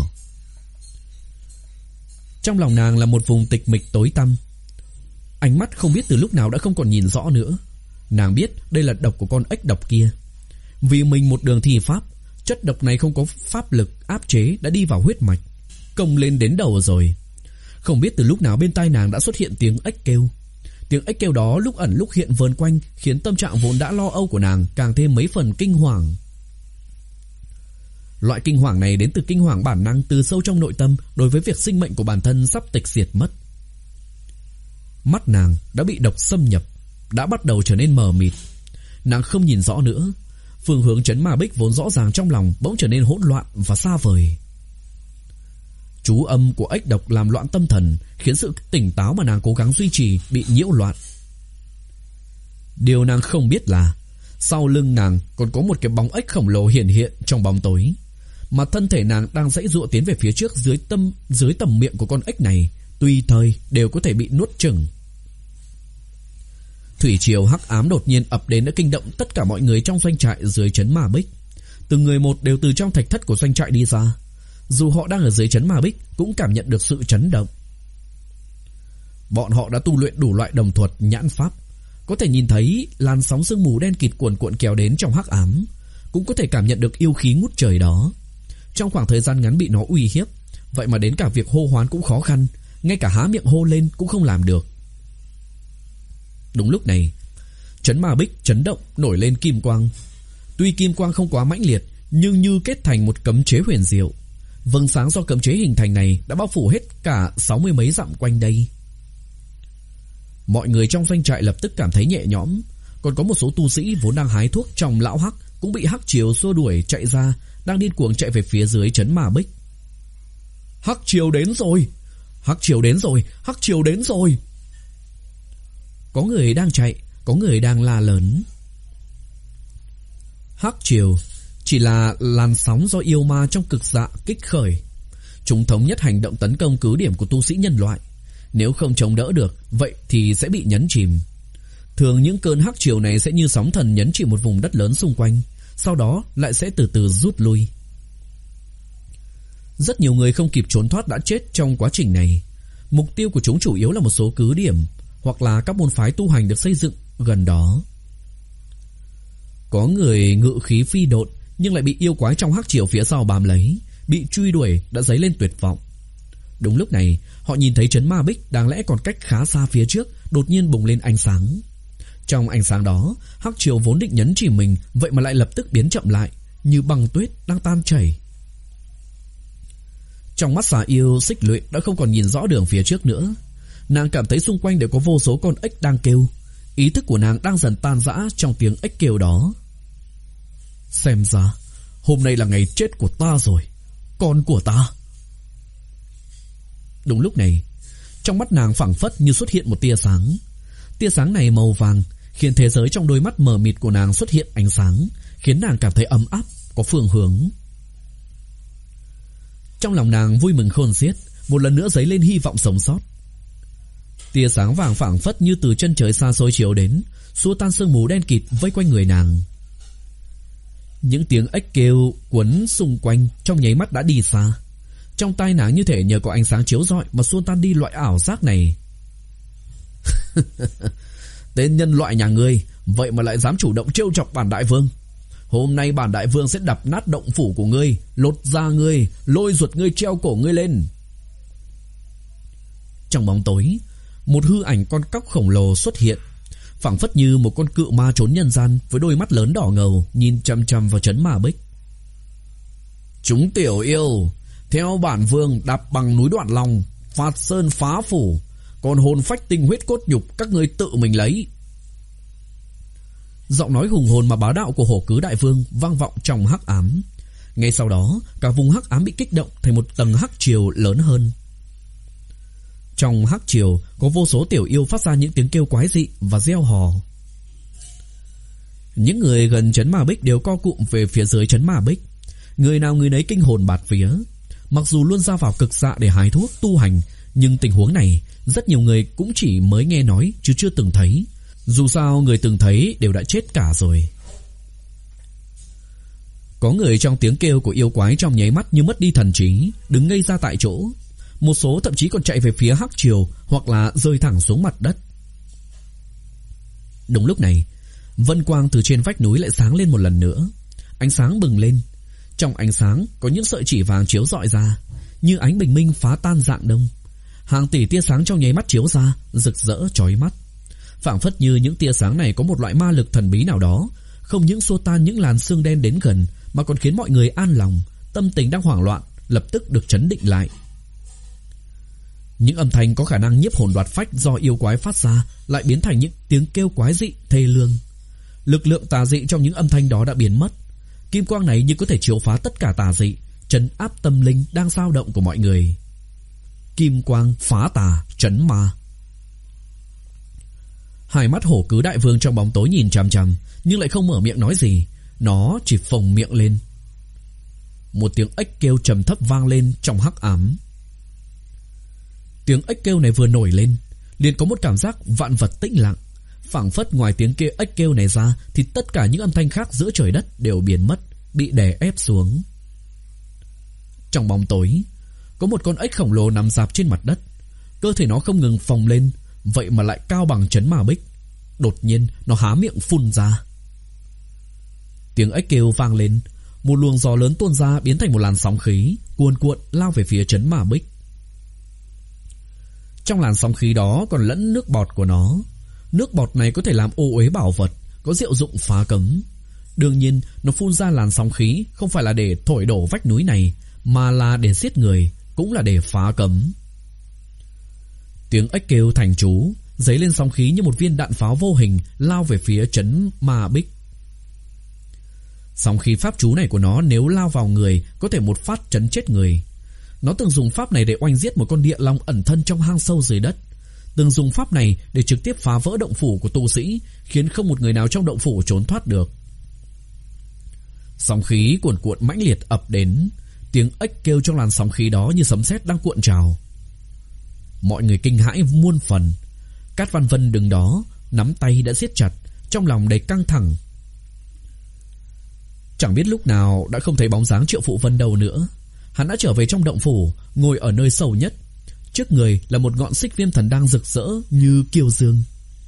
Trong lòng nàng là một vùng tịch mịch tối tăm. Ánh mắt không biết từ lúc nào đã không còn nhìn rõ nữa. Nàng biết đây là độc của con ếch độc kia. Vì mình một đường thi pháp, chất độc này không có pháp lực áp chế đã đi vào huyết mạch, công lên đến đầu rồi. Không biết từ lúc nào bên tai nàng đã xuất hiện tiếng ếch kêu. Tiếng ếch kêu đó lúc ẩn lúc hiện vờn quanh, khiến tâm trạng vốn đã lo âu của nàng càng thêm mấy phần kinh hoàng. Loại kinh hoàng này đến từ kinh hoàng bản năng từ sâu trong nội tâm đối với việc sinh mệnh của bản thân sắp tịch diệt mất. Mắt nàng đã bị độc xâm nhập, đã bắt đầu trở nên mờ mịt. Nàng không nhìn rõ nữa. Phương hướng trấn Ma Bích vốn rõ ràng trong lòng bỗng trở nên hỗn loạn và xa vời. Chú âm của ếch độc làm loạn tâm thần, khiến sự tỉnh táo mà nàng cố gắng duy trì bị nhiễu loạn. Điều nàng không biết là sau lưng nàng còn có một cái bóng ếch khổng lồ hiện hiện trong bóng tối, mà thân thể nàng đang giãy giụa tiến về phía trước dưới tâm dưới tầm miệng của con ếch này, tùy thời đều có thể bị nuốt chửng. Thủy triều hắc ám đột nhiên ập đến đã kinh động tất cả mọi người trong doanh trại dưới trấn Ma Bích. Từng người một đều từ trong thạch thất của doanh trại đi ra. Dù họ đang ở dưới trấn Ma Bích cũng cảm nhận được sự chấn động. Bọn họ đã tu luyện đủ loại đồng thuật nhãn pháp, có thể nhìn thấy làn sóng sương mù đen kịt cuồn cuộn kéo đến trong hắc ám, cũng có thể cảm nhận được yêu khí ngút trời đó. Trong khoảng thời gian ngắn bị nó uy hiếp, vậy mà đến cả việc hô hoán cũng khó khăn, ngay cả há miệng hô lên cũng không làm được. Đúng lúc này, trấn Ma Bích chấn động nổi lên kim quang. Tuy kim quang không quá mãnh liệt, nhưng như kết thành một cấm chế huyền diệu. Vầng sáng do cấm chế hình thành này đã bao phủ hết cả sáu mươi mấy dặm quanh đây. Mọi người trong doanh trại lập tức cảm thấy nhẹ nhõm. Còn có một số tu sĩ vốn đang hái thuốc trong lão hắc cũng bị hắc triều xua đuổi chạy ra, đang điên cuồng chạy về phía dưới trấn Ma Bích. Hắc triều đến rồi, hắc triều đến rồi, hắc triều đến rồi. Có người đang chạy, có người đang la lớn. Hắc triều chỉ là làn sóng do yêu ma trong cực dạ kích khởi. Chúng thống nhất hành động tấn công cứ điểm của tu sĩ nhân loại. Nếu không chống đỡ được, vậy thì sẽ bị nhấn chìm. Thường những cơn hắc triều này sẽ như sóng thần nhấn chìm một vùng đất lớn xung quanh, sau đó lại sẽ từ từ rút lui. Rất nhiều người không kịp trốn thoát đã chết trong quá trình này. Mục tiêu của chúng chủ yếu là một số cứ điểm hoặc là các môn phái tu hành được xây dựng gần đó. Có người ngự khí phi độn nhưng lại bị yêu quái trong hắc triều phía sau bám lấy, bị truy đuổi đã dấy lên tuyệt vọng. Đúng lúc này, họ nhìn thấy trấn Ma Bích đáng lẽ còn cách khá xa phía trước đột nhiên bùng lên ánh sáng. Trong ánh sáng đó, hắc triều vốn định nhấn chìm mình, vậy mà lại lập tức biến chậm lại, như băng tuyết đang tan chảy. Trong mắt xà yêu Xích Luyện đã không còn nhìn rõ đường phía trước nữa. Nàng cảm thấy xung quanh đều có vô số con ếch đang kêu. Ý thức của nàng đang dần tan rã trong tiếng ếch kêu đó. Xem ra hôm nay là ngày chết của ta rồi, con của ta. Đúng lúc này, trong mắt nàng phảng phất như xuất hiện một tia sáng. Tia sáng này màu vàng khiến thế giới trong đôi mắt mờ mịt của nàng xuất hiện ánh sáng, khiến nàng cảm thấy ấm áp, có phương hướng. Trong lòng nàng vui mừng khôn xiết, một lần nữa dấy lên hy vọng sống sót. Tia sáng vàng phảng phất như từ chân trời xa xôi chiếu đến, xua tan sương mù đen kịt vây quanh người nàng. Những tiếng ếch kêu quấn xung quanh trong nháy mắt đã đi xa. Trong tai nàng như thể nhờ có ánh sáng chiếu rọi mà xua tan đi loại ảo giác này. Tên nhân loại nhà ngươi, vậy mà lại dám chủ động trêu chọc bản đại vương. Hôm nay bản đại vương sẽ đập nát động phủ của ngươi, lột da ngươi, lôi ruột ngươi, treo cổ ngươi lên. Trong bóng tối, một hư ảnh con cóc khổng lồ xuất hiện, phảng phất như một con cự ma trốn nhân gian, với đôi mắt lớn đỏ ngầu nhìn chằm chằm vào trấn Ma Bích. Chúng tiểu yêu, theo bản vương đạp bằng núi Đoạn Long, phạt sơn phá phủ, còn hồn phách tinh huyết cốt nhục các ngươi tự mình lấy. Giọng nói hùng hồn mà bá đạo của Hổ Cứ đại vương vang vọng trong hắc ám. Ngay sau đó, cả vùng hắc ám bị kích động thành một tầng hắc triều lớn hơn. Trong hắc triều có vô số tiểu yêu phát ra những tiếng kêu quái dị và reo hò. Những người gần trấn Ma Bích đều co cụm về phía dưới trấn Ma Bích, người nào người nấy kinh hồn bạt vía. Mặc dù luôn ra vào cực dạ để hái thuốc tu hành, nhưng tình huống này rất nhiều người cũng chỉ mới nghe nói chứ chưa từng thấy. Dù sao người từng thấy đều đã chết cả rồi. Có người trong tiếng kêu của yêu quái trong nháy mắt như mất đi thần trí, đứng ngây ra tại chỗ. Một số thậm chí còn chạy về phía hắc triều hoặc là rơi thẳng xuống mặt đất. Đúng lúc này, vân quang từ trên vách núi lại sáng lên một lần nữa. Ánh sáng bừng lên. Trong ánh sáng có những sợi chỉ vàng chiếu rọi ra, như ánh bình minh phá tan rạng đông. Hàng tỷ tia sáng trong nháy mắt chiếu ra, rực rỡ chói mắt. Phảng phất như những tia sáng này có một loại ma lực thần bí nào đó, không những xua tan những làn sương đen đến gần, mà còn khiến mọi người an lòng, tâm tình đang hoảng loạn lập tức được trấn định lại. Những âm thanh có khả năng nhiếp hồn đoạt phách do yêu quái phát ra lại biến thành những tiếng kêu quái dị thê lương. Lực lượng tà dị trong những âm thanh đó đã biến mất. Kim quang này như có thể chiếu phá tất cả tà dị, trấn áp tâm linh đang dao động của mọi người. Kim quang phá tà, trấn ma. Hai mắt Hổ Cứ đại vương trong bóng tối nhìn chằm chằm, nhưng lại không mở miệng nói gì. Nó chỉ phồng miệng lên. Một tiếng ếch kêu trầm thấp vang lên trong hắc ám. Tiếng ếch kêu này vừa nổi lên, liền có một cảm giác vạn vật tĩnh lặng. Phảng phất ngoài tiếng kêu ếch kêu này ra thì tất cả những âm thanh khác giữa trời đất đều biến mất, bị đè ép xuống. Trong bóng tối, có một con ếch khổng lồ nằm rạp trên mặt đất. Cơ thể nó không ngừng phồng lên, vậy mà lại cao bằng trấn Ma Bích. Đột nhiên nó há miệng phun ra. Tiếng ếch kêu vang lên, một luồng gió lớn tuôn ra biến thành một làn sóng khí cuồn cuộn lao về phía trấn Ma Bích. Trong làn sóng khí đó còn lẫn nước bọt của nó. Nước bọt này có thể làm ô uế bảo vật, có diệu dụng phá cấm. Đương nhiên nó phun ra làn sóng khí không phải là để thổi đổ vách núi này, mà là để giết người, cũng là để phá cấm. Tiếng ếch kêu thành chú, dấy lên sóng khí như một viên đạn pháo vô hình lao về phía trấn Ma Bích. Sóng khí pháp chú này của nó nếu lao vào người có thể một phát trấn chết người. Nó từng dùng pháp này để oanh giết một con địa long ẩn thân trong hang sâu dưới đất. Từng dùng pháp này để trực tiếp phá vỡ động phủ của tu sĩ, khiến không một người nào trong động phủ trốn thoát được. Sóng khí cuồn cuộn mãnh liệt ập đến. Tiếng ếch kêu trong làn sóng khí đó như sấm sét đang cuộn trào. Mọi người kinh hãi muôn phần. Cát Văn Vân đứng đó, nắm tay đã siết chặt, trong lòng đầy căng thẳng. Chẳng biết lúc nào đã không thấy bóng dáng Triệu Phụ Vân đâu nữa. Hắn đã trở về trong động phủ, ngồi ở nơi sâu nhất. Trước người là một ngọn xích viêm thần đang rực rỡ như kiêu dương.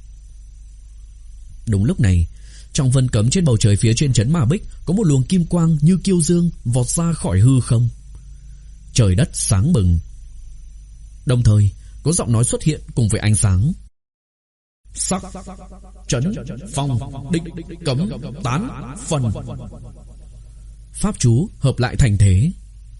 Đúng lúc này, trong vân cấm trên bầu trời phía trên trấn Ma Bích có một luồng kim quang như kiêu dương vọt ra khỏi hư không. Trời đất sáng bừng. Đồng thời có giọng nói xuất hiện cùng với ánh sáng. Sắc, trấn, phong, định, cấm, tán, phần. pháp chú hợp lại thành thế.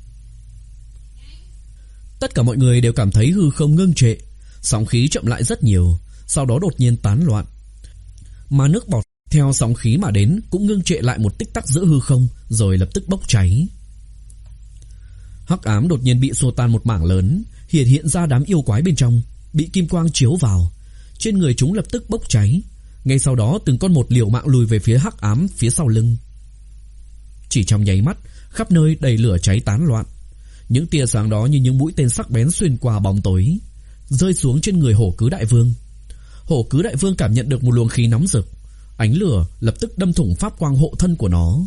Tất cả mọi người đều cảm thấy hư không ngưng trệ, sóng khí chậm lại rất nhiều, sau đó đột nhiên tán loạn. Mà nước bọt theo sóng khí mà đến cũng ngưng trệ lại một tích tắc giữa hư không, rồi lập tức bốc cháy. Hắc ám đột nhiên bị xô tan một mảng lớn, hiện hiện ra đám yêu quái bên trong, bị kim quang chiếu vào, trên người chúng lập tức bốc cháy. Ngay sau đó từng con một liều mạng lùi về phía hắc ám phía sau lưng. Chỉ trong nháy mắt, khắp nơi đầy lửa cháy tán loạn. Những tia sáng đó như những mũi tên sắc bén xuyên qua bóng tối, rơi xuống trên người Hổ Cứ Đại Vương. Hổ Cứ Đại Vương cảm nhận được một luồng khí nóng rực, ánh lửa lập tức đâm thủng pháp quang hộ thân của nó.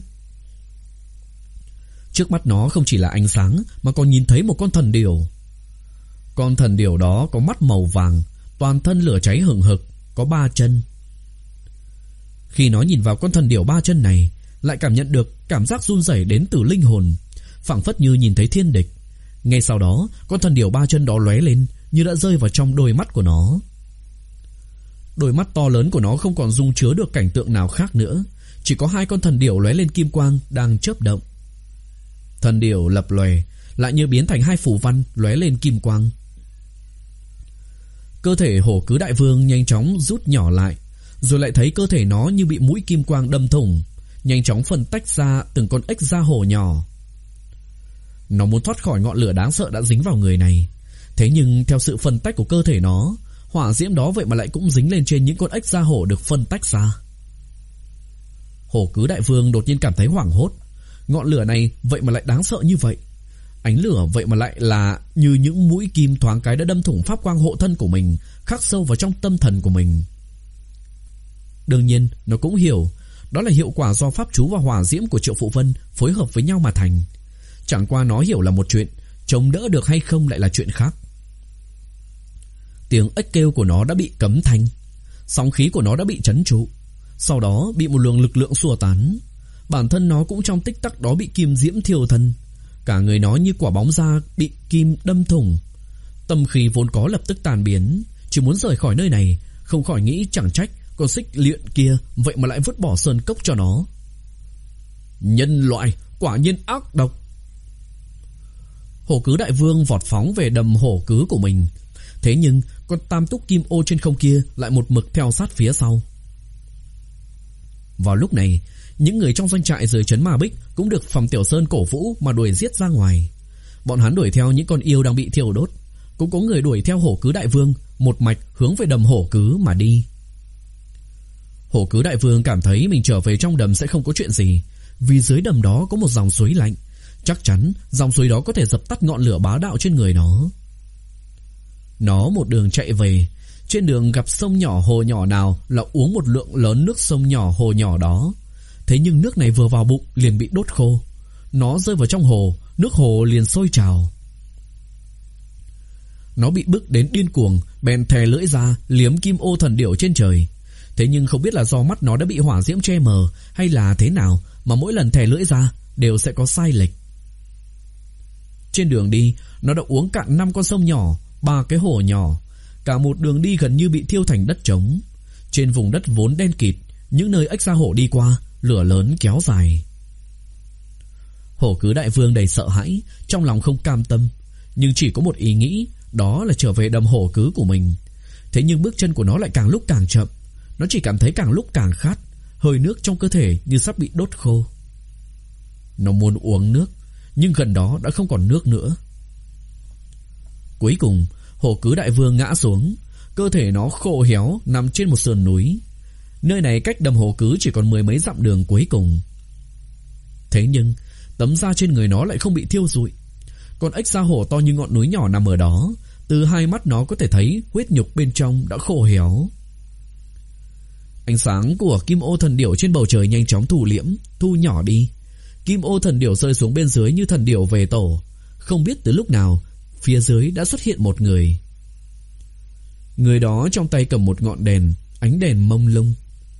Trước mắt nó không chỉ là ánh sáng mà còn nhìn thấy một con thần điểu. Con thần điểu đó có mắt màu vàng, toàn thân lửa cháy hừng hực, có ba chân. Khi nó nhìn vào con thần điểu ba chân này, lại cảm nhận được cảm giác run rẩy đến từ linh hồn, phảng phất như nhìn thấy thiên địch. Ngay sau đó, con thần điểu ba chân đó lóe lên, như đã rơi vào trong đôi mắt của nó. Đôi mắt to lớn của nó không còn dung chứa được cảnh tượng nào khác nữa, chỉ có hai con thần điểu lóe lên kim quang đang chớp động. Thần điểu lập lòe, lại như biến thành hai phù văn lóe lên kim quang. Cơ thể Hổ Cứ Đại Vương nhanh chóng rút nhỏ lại, rồi lại thấy cơ thể nó như bị mũi kim quang đâm thủng, nhanh chóng phân tách ra từng con ếch da hổ nhỏ. Nó muốn thoát khỏi ngọn lửa đáng sợ đã dính vào người này, thế nhưng theo sự phân tách của cơ thể nó, hỏa diễm đó vậy mà lại cũng dính lên trên những con ếch da hổ được phân tách ra. Hổ Cứ Đại Vương đột nhiên cảm thấy hoảng hốt. Ngọn lửa này vậy mà lại đáng sợ như vậy. Ánh lửa vậy mà lại là như những mũi kim thoáng cái đã đâm thủng pháp quang hộ thân của mình, khắc sâu vào trong tâm thần của mình. Đương nhiên nó cũng hiểu đó là hiệu quả do pháp chú và hỏa diễm của Triệu Phụ Vân phối hợp với nhau mà thành. Chẳng qua nó hiểu là một chuyện, chống đỡ được hay không lại là chuyện khác. Tiếng ếch kêu của nó đã bị cấm thanh, sóng khí của nó đã bị trấn trụ, sau đó bị một luồng lực lượng xua tán. Bản thân nó cũng trong tích tắc đó bị kim diễm thiêu thân, cả người nó như quả bóng da bị kim đâm thủng. Tâm khí vốn có lập tức tàn biến, chỉ muốn rời khỏi nơi này, không khỏi nghĩ chẳng trách con xích luyện kia vậy mà lại vứt bỏ sơn cốc cho nó. Nhân loại quả nhiên ác độc. Hổ Cứ Đại Vương vọt phóng về đầm hổ cứ của mình, thế nhưng con tam túc kim ô trên không kia lại một mực theo sát phía sau. Vào lúc này, những người trong doanh trại dưới trấn Ma Bích cũng được Phẩm Tiểu Sơn cổ vũ mà đuổi giết ra ngoài. Bọn hắn đuổi theo những con yêu đang bị thiêu đốt, cũng có người đuổi theo Hổ Cứ Đại Vương một mạch hướng về đầm hổ cứ mà đi. Hổ Cứ Đại Vương cảm thấy mình trở về trong đầm sẽ không có chuyện gì, vì dưới đầm đó có một dòng suối lạnh, chắc chắn dòng suối đó có thể dập tắt ngọn lửa bá đạo trên người nó. Nó một đường chạy về, trên đường gặp sông nhỏ hồ nhỏ nào là uống một lượng lớn nước sông nhỏ hồ nhỏ đó. Thế nhưng nước này vừa vào bụng liền bị đốt khô. Nó rơi vào trong hồ, nước hồ liền sôi trào. Nó bị bức đến điên cuồng, bèn thè lưỡi ra liếm kim ô thần điểu trên trời. Thế nhưng không biết là do mắt nó đã bị hỏa diễm che mờ hay là thế nào mà mỗi lần thè lưỡi ra đều sẽ có sai lệch. Trên đường đi, nó đã uống cạn năm con sông nhỏ, ba cái hồ nhỏ. Cả một đường đi gần như bị thiêu thành đất trống. Trên vùng đất vốn đen kịt, những nơi ếch da hổ đi qua, lửa lớn kéo dài. Hổ Cứ Đại Vương đầy sợ hãi, trong lòng không cam tâm, nhưng chỉ có một ý nghĩ, đó là trở về đầm hổ cứ của mình. Thế nhưng bước chân của nó lại càng lúc càng chậm. Nó chỉ cảm thấy càng lúc càng khát, hơi nước trong cơ thể như sắp bị đốt khô. Nó muốn uống nước, nhưng gần đó đã không còn nước nữa. Cuối cùng, Hổ Cứ Đại Vương ngã xuống, cơ thể nó khô héo nằm trên một sườn núi. Nơi này cách đầm hổ cứ chỉ còn mười mấy dặm đường cuối cùng. Thế nhưng tấm da trên người nó lại không bị thiêu rụi. Con ếch da hổ to như ngọn núi nhỏ nằm ở đó, từ hai mắt nó có thể thấy huyết nhục bên trong đã khô héo. Ánh sáng của kim ô thần điểu trên bầu trời nhanh chóng thu liễm, thu nhỏ đi. Kim ô thần điểu rơi xuống bên dưới như thần điểu về tổ. Không biết từ lúc nào, phía dưới đã xuất hiện một người. Người đó trong tay cầm một ngọn đèn, ánh đèn mông lung.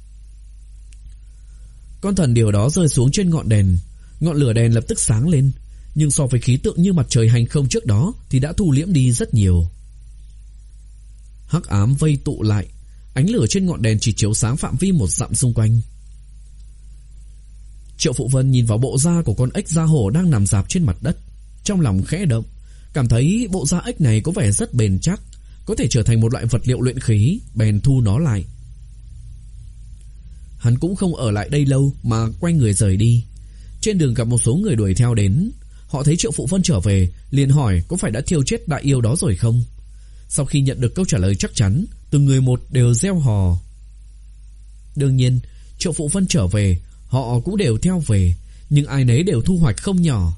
Con thần điểu đó rơi xuống trên ngọn đèn, ngọn lửa đèn lập tức sáng lên, nhưng so với khí tượng như mặt trời hành không trước đó thì đã thu liễm đi rất nhiều. Hắc ám vây tụ lại, ánh lửa trên ngọn đèn chỉ chiếu sáng phạm vi một dặm xung quanh. Triệu Phụ Vân nhìn vào bộ da của con ếch da hổ đang nằm rạp trên mặt đất, trong lòng khẽ động, cảm thấy bộ da ếch này có vẻ rất bền chắc, có thể trở thành một loại vật liệu luyện khí, bèn thu nó lại. Hắn cũng không ở lại đây lâu mà quay người rời đi. Trên đường gặp một số người đuổi theo đến. Họ thấy Triệu Phụ Vân trở về, liền hỏi có phải đã thiêu chết đại yêu đó rồi không. Sau khi nhận được câu trả lời chắc chắn, từng người một đều reo hò. Đương nhiên, Triệu Phụ Vân trở về, họ cũng đều theo về, nhưng ai nấy đều thu hoạch không nhỏ.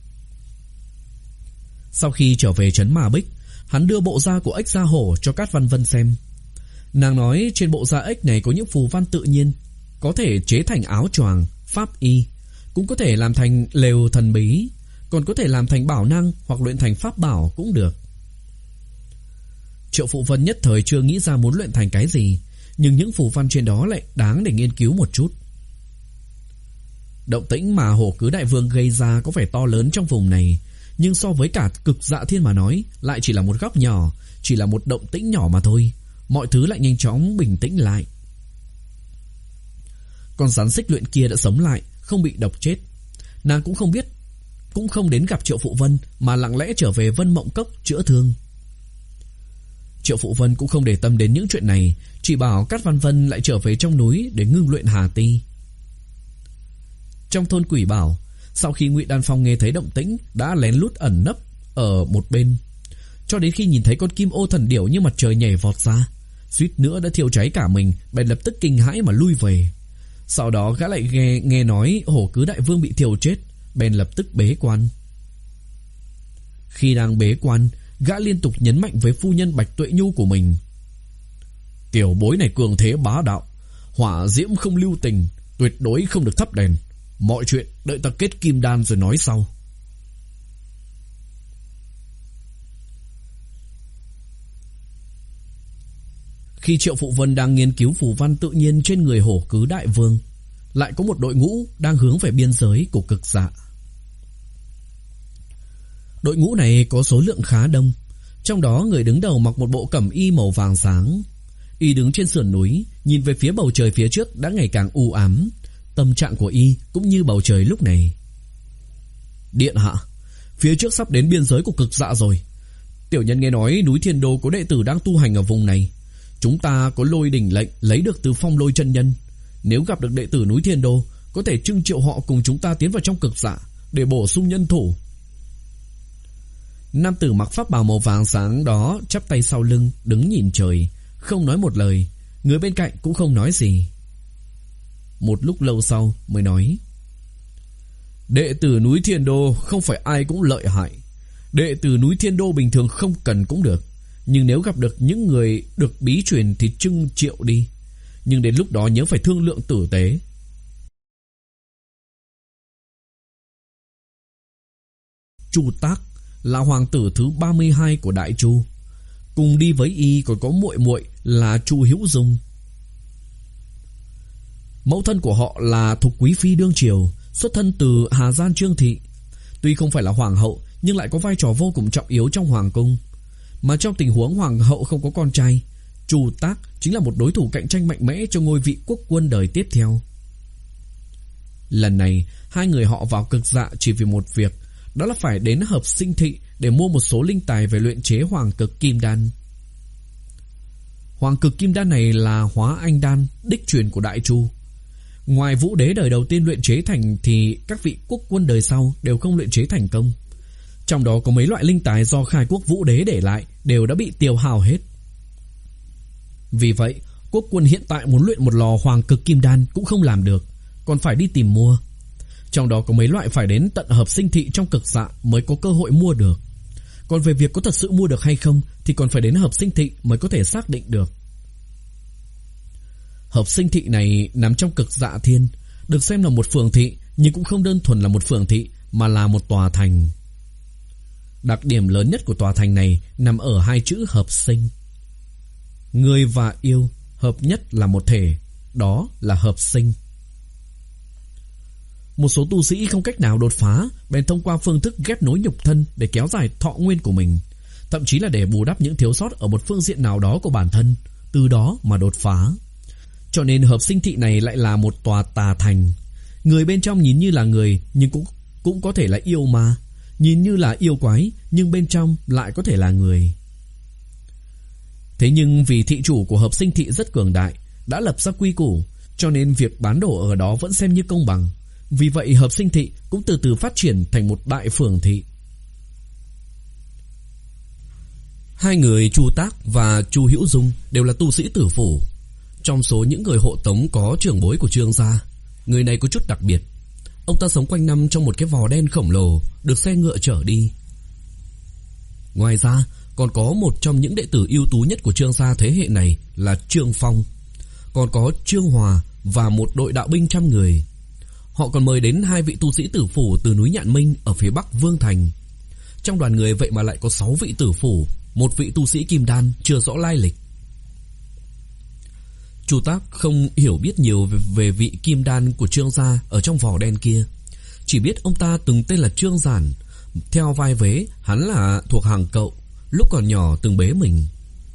Sau khi trở về trấn Ma Bích, hắn đưa bộ da của ếch da hổ cho Cát Văn Vân xem. Nàng nói trên bộ da ếch này có những phù văn tự nhiên, có thể chế thành áo choàng, pháp y, cũng có thể làm thành lều thần bí, còn có thể làm thành bảo năng hoặc luyện thành pháp bảo cũng được. Triệu Phụ Vân nhất thời chưa nghĩ ra muốn luyện thành cái gì, nhưng những phù văn trên đó lại đáng để nghiên cứu một chút. Động tĩnh mà Hổ Cứ Đại Vương gây ra có vẻ to lớn trong vùng này, nhưng so với cả Cực Dạ Thiên mà nói lại chỉ là một góc nhỏ, chỉ là một động tĩnh nhỏ mà thôi. Mọi thứ lại nhanh chóng bình tĩnh lại. Con rắn xích luyện kia đã sống lại, không bị độc chết. Nàng cũng không biết, cũng không đến gặp Triệu Phụ Vân, mà lặng lẽ trở về Vân Mộng Cốc chữa thương. Triệu Phụ Vân cũng không để tâm đến những chuyện này, chỉ bảo Cát Văn Vân lại trở về trong núi để ngưng luyện hà ti. Trong thôn Quỷ Bảo, sau khi Ngụy Đan Phong nghe thấy động tĩnh, đã lén lút ẩn nấp ở một bên, cho đến khi nhìn thấy con kim ô thần điểu như mặt trời nhảy vọt ra, suýt nữa đã thiêu cháy cả mình, bèn lập tức kinh hãi mà lui về. Sau đó gã lại nghe, nghe nói Hổ Cứ Đại Vương bị thiêu chết, bèn lập tức bế quan. Khi đang bế quan, gã liên tục nhấn mạnh với phu nhân Bạch Tuệ Nhu của mình: tiểu bối này cường thế bá đạo, hỏa diễm không lưu tình, tuyệt đối không được thắp đèn. Mọi chuyện đợi ta kết kim đan rồi nói sau. Khi Triệu Phụ Vân đang nghiên cứu phù văn tự nhiên trên người Hổ Cứ Đại Vương, lại có một đội ngũ đang hướng về biên giới của Cực Dạ. Đội ngũ này có số lượng khá đông, trong đó người đứng đầu mặc một bộ cẩm y màu vàng sáng. Y đứng trên sườn núi, nhìn về phía bầu trời phía trước đã ngày càng u ám. Tâm trạng của y cũng như bầu trời lúc này. Điện hạ, phía trước sắp đến biên giới của Cực Dạ rồi. Tiểu nhân nghe nói núi Thiên Đô có đệ tử đang tu hành ở vùng này. Chúng ta có lôi đỉnh lệnh lấy được từ Phong Lôi chân nhân. Nếu gặp được đệ tử núi Thiên Đô, có thể trưng triệu họ cùng chúng ta tiến vào trong Cực Dạ để bổ sung nhân thủ. Nam tử mặc pháp bào màu vàng sáng đó chắp tay sau lưng, đứng nhìn trời, không nói một lời. Người bên cạnh cũng không nói gì. Một lúc lâu sau mới nói: đệ tử núi Thiên Đô không phải ai cũng lợi hại. Đệ tử núi Thiên Đô bình thường không cần cũng được, nhưng nếu gặp được những người được bí truyền thì trưng triệu đi. Nhưng đến lúc đó nhớ phải thương lượng tử tế. Chu Tác là hoàng tử thứ ba mươi hai của Đại Chu. Cùng đi với y còn có muội muội là Chu Hữu Dung. Mẫu thân của họ là Thục Quý Phi đương triều, xuất thân từ Hà Gian Trương Thị. Tuy không phải là hoàng hậu, nhưng lại có vai trò vô cùng trọng yếu trong hoàng cung. Mà trong tình huống hoàng hậu không có con trai, Chu Tác chính là một đối thủ cạnh tranh mạnh mẽ cho ngôi vị quốc quân đời tiếp theo. Lần này, hai người họ vào Cực Dạ chỉ vì một việc, đó là phải đến Hợp Sinh Thị để mua một số linh tài về luyện chế Hoàng Cực Kim Đan. Hoàng Cực Kim Đan này là hóa anh đan đích truyền của Đại Chu. Ngoài Vũ Đế đời đầu tiên luyện chế thành thì các vị quốc quân đời sau đều không luyện chế thành công. Trong đó có mấy loại linh tài do khai quốc Vũ Đế để lại đều đã bị tiêu hao hết. Vì vậy, quốc quân hiện tại muốn luyện một lò Hoàng Cực Kim Đan cũng không làm được, còn phải đi tìm mua. Trong đó có mấy loại phải đến tận Hợp Sinh Thị trong Cực Dạ mới có cơ hội mua được. Còn về việc có thật sự mua được hay không thì còn phải đến Hợp Sinh Thị mới có thể xác định được. Hợp Sinh Thị này nằm trong Cực Dạ Thiên, được xem là một phường thị, nhưng cũng không đơn thuần là một phường thị mà là một tòa thành. Đặc điểm lớn nhất của tòa thành này nằm ở hai chữ hợp sinh. Người và yêu hợp nhất là một thể, đó là hợp sinh. Một số tu sĩ không cách nào đột phá, bèn thông qua phương thức ghép nối nhục thân để kéo dài thọ nguyên của mình, thậm chí là để bù đắp những thiếu sót ở một phương diện nào đó của bản thân, từ đó mà đột phá. Cho nên Hợp Sinh Thị này lại là một tòa tà thành. Người bên trong nhìn như là người nhưng cũng cũng có thể là yêu ma, nhìn như là yêu quái nhưng bên trong lại có thể là người. Thế nhưng vì thị chủ của Hợp Sinh thị rất cường đại, đã lập ra quy củ, cho nên việc bán đồ ở đó vẫn xem như công bằng. Vì vậy Hợp Sinh thị cũng từ từ phát triển thành một đại phường thị. Hai người Chu Tác và Chu Hữu Dung đều là tu sĩ tử phủ. Trong số những người hộ tống có trưởng bối của Trương gia, người này có chút đặc biệt. Ông ta sống quanh năm trong một cái vò đen khổng lồ, được xe ngựa chở đi. Ngoài ra còn có một trong những đệ tử ưu tú nhất của Trương gia thế hệ này là Trương Phong. Còn có Trương Hòa và một đội đạo binh trăm người. Họ còn mời đến hai vị tu sĩ tử phủ từ núi Nhạn Minh ở phía bắc Vương Thành. Trong đoàn người vậy mà lại có sáu vị tử phủ, một vị tu sĩ kim đan chưa rõ lai lịch. Chu Tác không hiểu biết nhiều về, về vị kim đan của Trương gia ở trong vỏ đen kia. Chỉ biết ông ta từng tên là Trương Giản. Theo vai vế, hắn là thuộc hàng cậu, lúc còn nhỏ từng bế mình.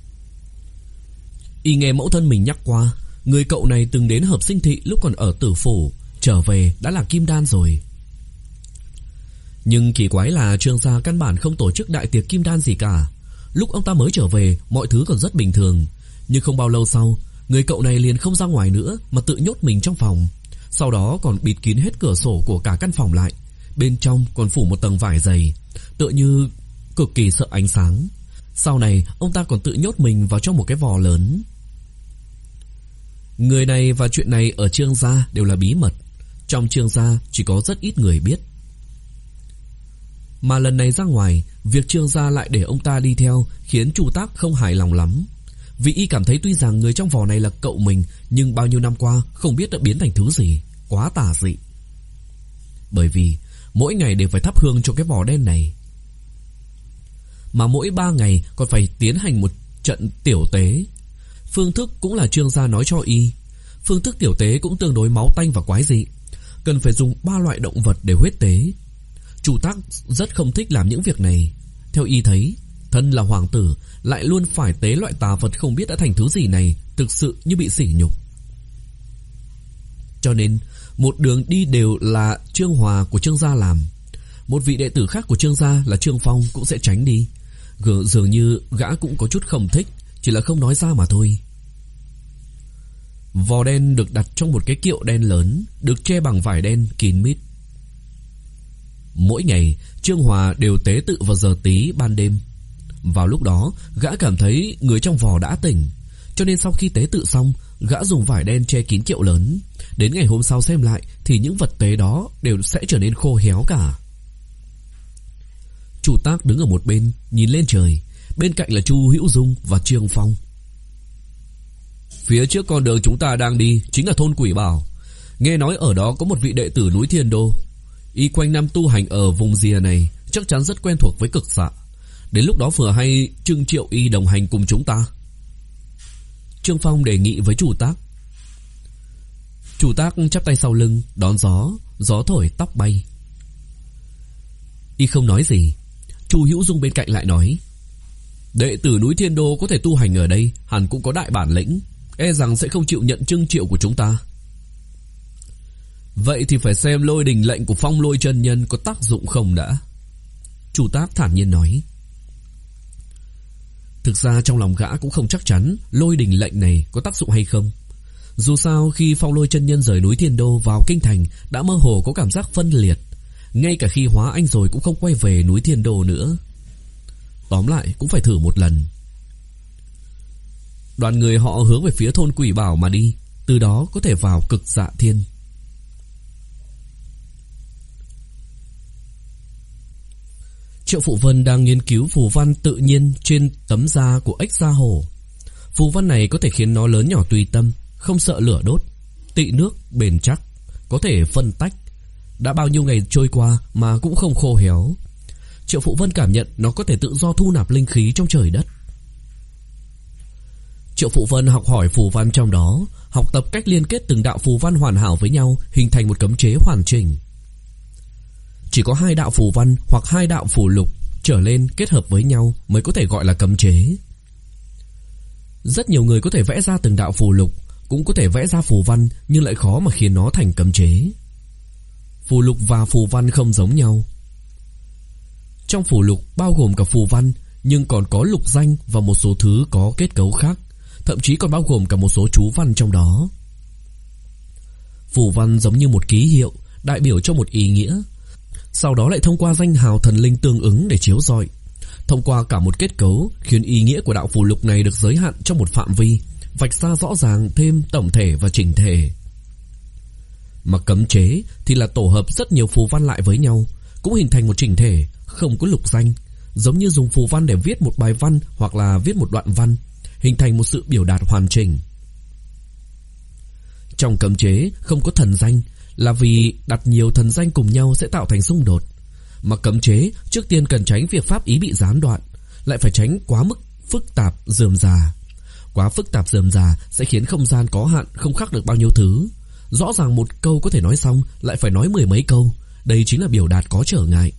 Y nghe mẫu thân mình nhắc qua, người cậu này từng đến Hợp Sinh thị lúc còn ở tử phủ, trở về đã là kim đan rồi. Nhưng kỳ quái là Trương gia căn bản không tổ chức đại tiệc kim đan gì cả. Lúc ông ta mới trở về, mọi thứ còn rất bình thường. Nhưng không bao lâu sau, người cậu này liền không ra ngoài nữa mà tự nhốt mình trong phòng. Sau đó còn bịt kín hết cửa sổ của cả căn phòng lại. Bên trong còn phủ một tầng vải dày, tựa như cực kỳ sợ ánh sáng. Sau này ông ta còn tự nhốt mình vào trong một cái vò lớn. Người này và chuyện này ở Trương gia đều là bí mật. Trong Trương gia chỉ có rất ít người biết. Mà lần này ra ngoài, việc Trương gia lại để ông ta đi theo khiến Chu Tác không hài lòng lắm. Vì y cảm thấy tuy rằng người trong vò này là cậu mình, nhưng bao nhiêu năm qua không biết đã biến thành thứ gì, quá tà dị. Bởi vì mỗi ngày đều phải thắp hương cho cái vò đen này, mà mỗi ba ngày còn phải tiến hành một trận tiểu tế. Phương thức cũng là Trương gia nói cho y. Phương thức tiểu tế cũng tương đối máu tanh và quái dị, cần phải dùng ba loại động vật để huyết tế. Chu Tác rất không thích làm những việc này. Theo y thấy, thân là hoàng tử lại luôn phải tế loại tà vật không biết đã thành thứ gì này, thực sự như bị sỉ nhục. Cho nên một đường đi đều là Trương Hòa của Trương gia làm. Một vị đệ tử khác của Trương gia là Trương Phong cũng sẽ tránh đi. Gỡ dường như gã cũng có chút không thích, chỉ là không nói ra mà thôi. Vò đen được đặt trong một cái kiệu đen lớn, được che bằng vải đen kín mít. Mỗi ngày Trương Hòa đều tế tự vào giờ tí ban đêm. Vào lúc đó gã cảm thấy người trong vò đã tỉnh, cho nên sau khi tế tự xong, gã dùng vải đen che kín kiệu lớn. Đến ngày hôm sau xem lại thì những vật tế đó đều sẽ trở nên khô héo cả. Chu Tác đứng ở một bên nhìn lên trời. Bên cạnh là Chu Hữu Dung và Trương Phong. Phía trước con đường chúng ta đang đi chính là thôn Quỷ Bảo. Nghe nói ở đó có một vị đệ tử núi Thiên Đô. Y quanh năm tu hành ở vùng rìa này, chắc chắn rất quen thuộc với cực xạ. Đến lúc đó vừa hay trưng triệu y đồng hành cùng chúng ta. Trương Phong đề nghị với Chu Tác. Chu Tác chắp tay sau lưng đón gió. Gió thổi tóc bay. Y không nói gì. Chu Hữu Dung bên cạnh lại nói, đệ tử núi Thiên Đô có thể tu hành ở đây, hẳn cũng có đại bản lĩnh, e rằng sẽ không chịu nhận trưng triệu của chúng ta. Vậy thì phải xem lôi đình lệnh của Phong Lôi chân nhân có tác dụng không đã. Chu Tác thản nhiên nói. Thực ra trong lòng gã cũng không chắc chắn lôi đình lệnh này có tác dụng hay không. Dù sao khi Phong Lôi chân nhân rời núi Thiên Đô vào kinh thành đã mơ hồ có cảm giác phân liệt. Ngay cả khi hóa anh rồi cũng không quay về núi Thiên Đô nữa. Tóm lại cũng phải thử một lần. Đoàn người họ hướng về phía thôn Quỷ Bảo mà đi, từ đó có thể vào Cực Dạ Thiên. Triệu Phụ Vân đang nghiên cứu phù văn tự nhiên trên tấm da của ếch da hổ. Phù văn này có thể khiến nó lớn nhỏ tùy tâm, không sợ lửa đốt, tị nước, bền chắc, có thể phân tách. Đã bao nhiêu ngày trôi qua mà cũng không khô héo. Triệu Phụ Vân cảm nhận nó có thể tự do thu nạp linh khí trong trời đất. Triệu Phụ Vân học hỏi phù văn trong đó, học tập cách liên kết từng đạo phù văn hoàn hảo với nhau, hình thành một cấm chế hoàn chỉnh. Chỉ có hai đạo phù văn hoặc hai đạo phù lục trở lên kết hợp với nhau mới có thể gọi là cấm chế. Rất nhiều người có thể vẽ ra từng đạo phù lục, cũng có thể vẽ ra phù văn, nhưng lại khó mà khiến nó thành cấm chế. phù lục và phù văn không giống nhau. Trong phù lục bao gồm cả phù văn, nhưng còn có lục danh và một số thứ có kết cấu khác, thậm chí còn bao gồm cả một số chú văn trong đó. Phù văn giống như một ký hiệu đại biểu cho một ý nghĩa, sau đó lại thông qua danh hào thần linh tương ứng để chiếu rọi. Thông qua cả một kết cấu khiến ý nghĩa của đạo phù lục này được giới hạn trong một phạm vi, vạch ra rõ ràng thêm tổng thể và chỉnh thể. Mà cấm chế thì là tổ hợp rất nhiều phù văn lại với nhau, cũng hình thành một chỉnh thể, không có lục danh, giống như dùng phù văn để viết một bài văn hoặc là viết một đoạn văn, hình thành một sự biểu đạt hoàn chỉnh. Trong cấm chế không có thần danh là vì đặt nhiều thần danh cùng nhau sẽ tạo thành xung đột. Mà cấm chế trước tiên cần tránh việc pháp ý bị gián đoạn, lại phải tránh quá mức phức tạp rườm rà. Quá phức tạp rườm rà sẽ khiến không gian có hạn, không khắc được bao nhiêu thứ. Rõ ràng một câu có thể nói xong lại phải nói mười mấy câu, đây chính là biểu đạt có trở ngại.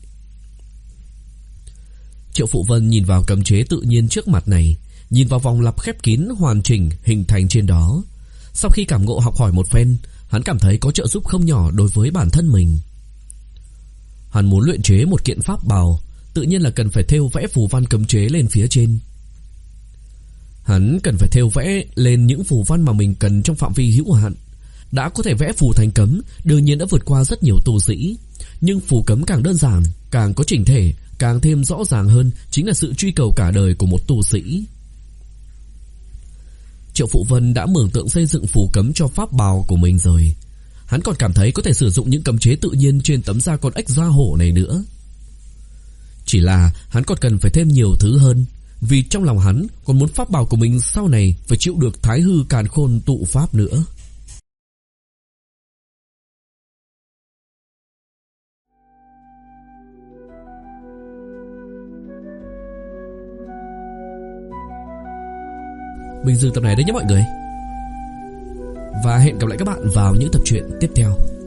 Triệu Phụ Vân nhìn vào cấm chế tự nhiên trước mặt này, nhìn vào vòng lặp khép kín hoàn chỉnh hình thành trên đó. Sau khi cảm ngộ học hỏi một phen, hắn cảm thấy có trợ giúp không nhỏ đối với bản thân mình. Hắn muốn luyện chế một kiện pháp bào, tự nhiên là cần phải thêu vẽ phù văn cấm chế lên phía trên. Hắn cần phải thêu vẽ lên những phù văn mà mình cần trong phạm vi hữu hạn. Đã có thể vẽ phù thành cấm, đương nhiên đã vượt qua rất nhiều tu sĩ. Nhưng phù cấm càng đơn giản, càng có chỉnh thể, càng thêm rõ ràng hơn, chính là sự truy cầu cả đời của một tu sĩ. Triệu Phụ Vân đã mường tượng xây dựng phù cấm cho pháp bào của mình rồi. Hắn còn cảm thấy có thể sử dụng những cấm chế tự nhiên trên tấm da con ếch da hổ này nữa. Chỉ là hắn còn cần phải thêm nhiều thứ hơn, vì trong lòng hắn còn muốn pháp bào của mình sau này phải chịu được thái hư càn khôn tụ pháp nữa. Mình dừng tập này đấy nhé mọi người. Và hẹn gặp lại các bạn vào những tập truyện tiếp theo.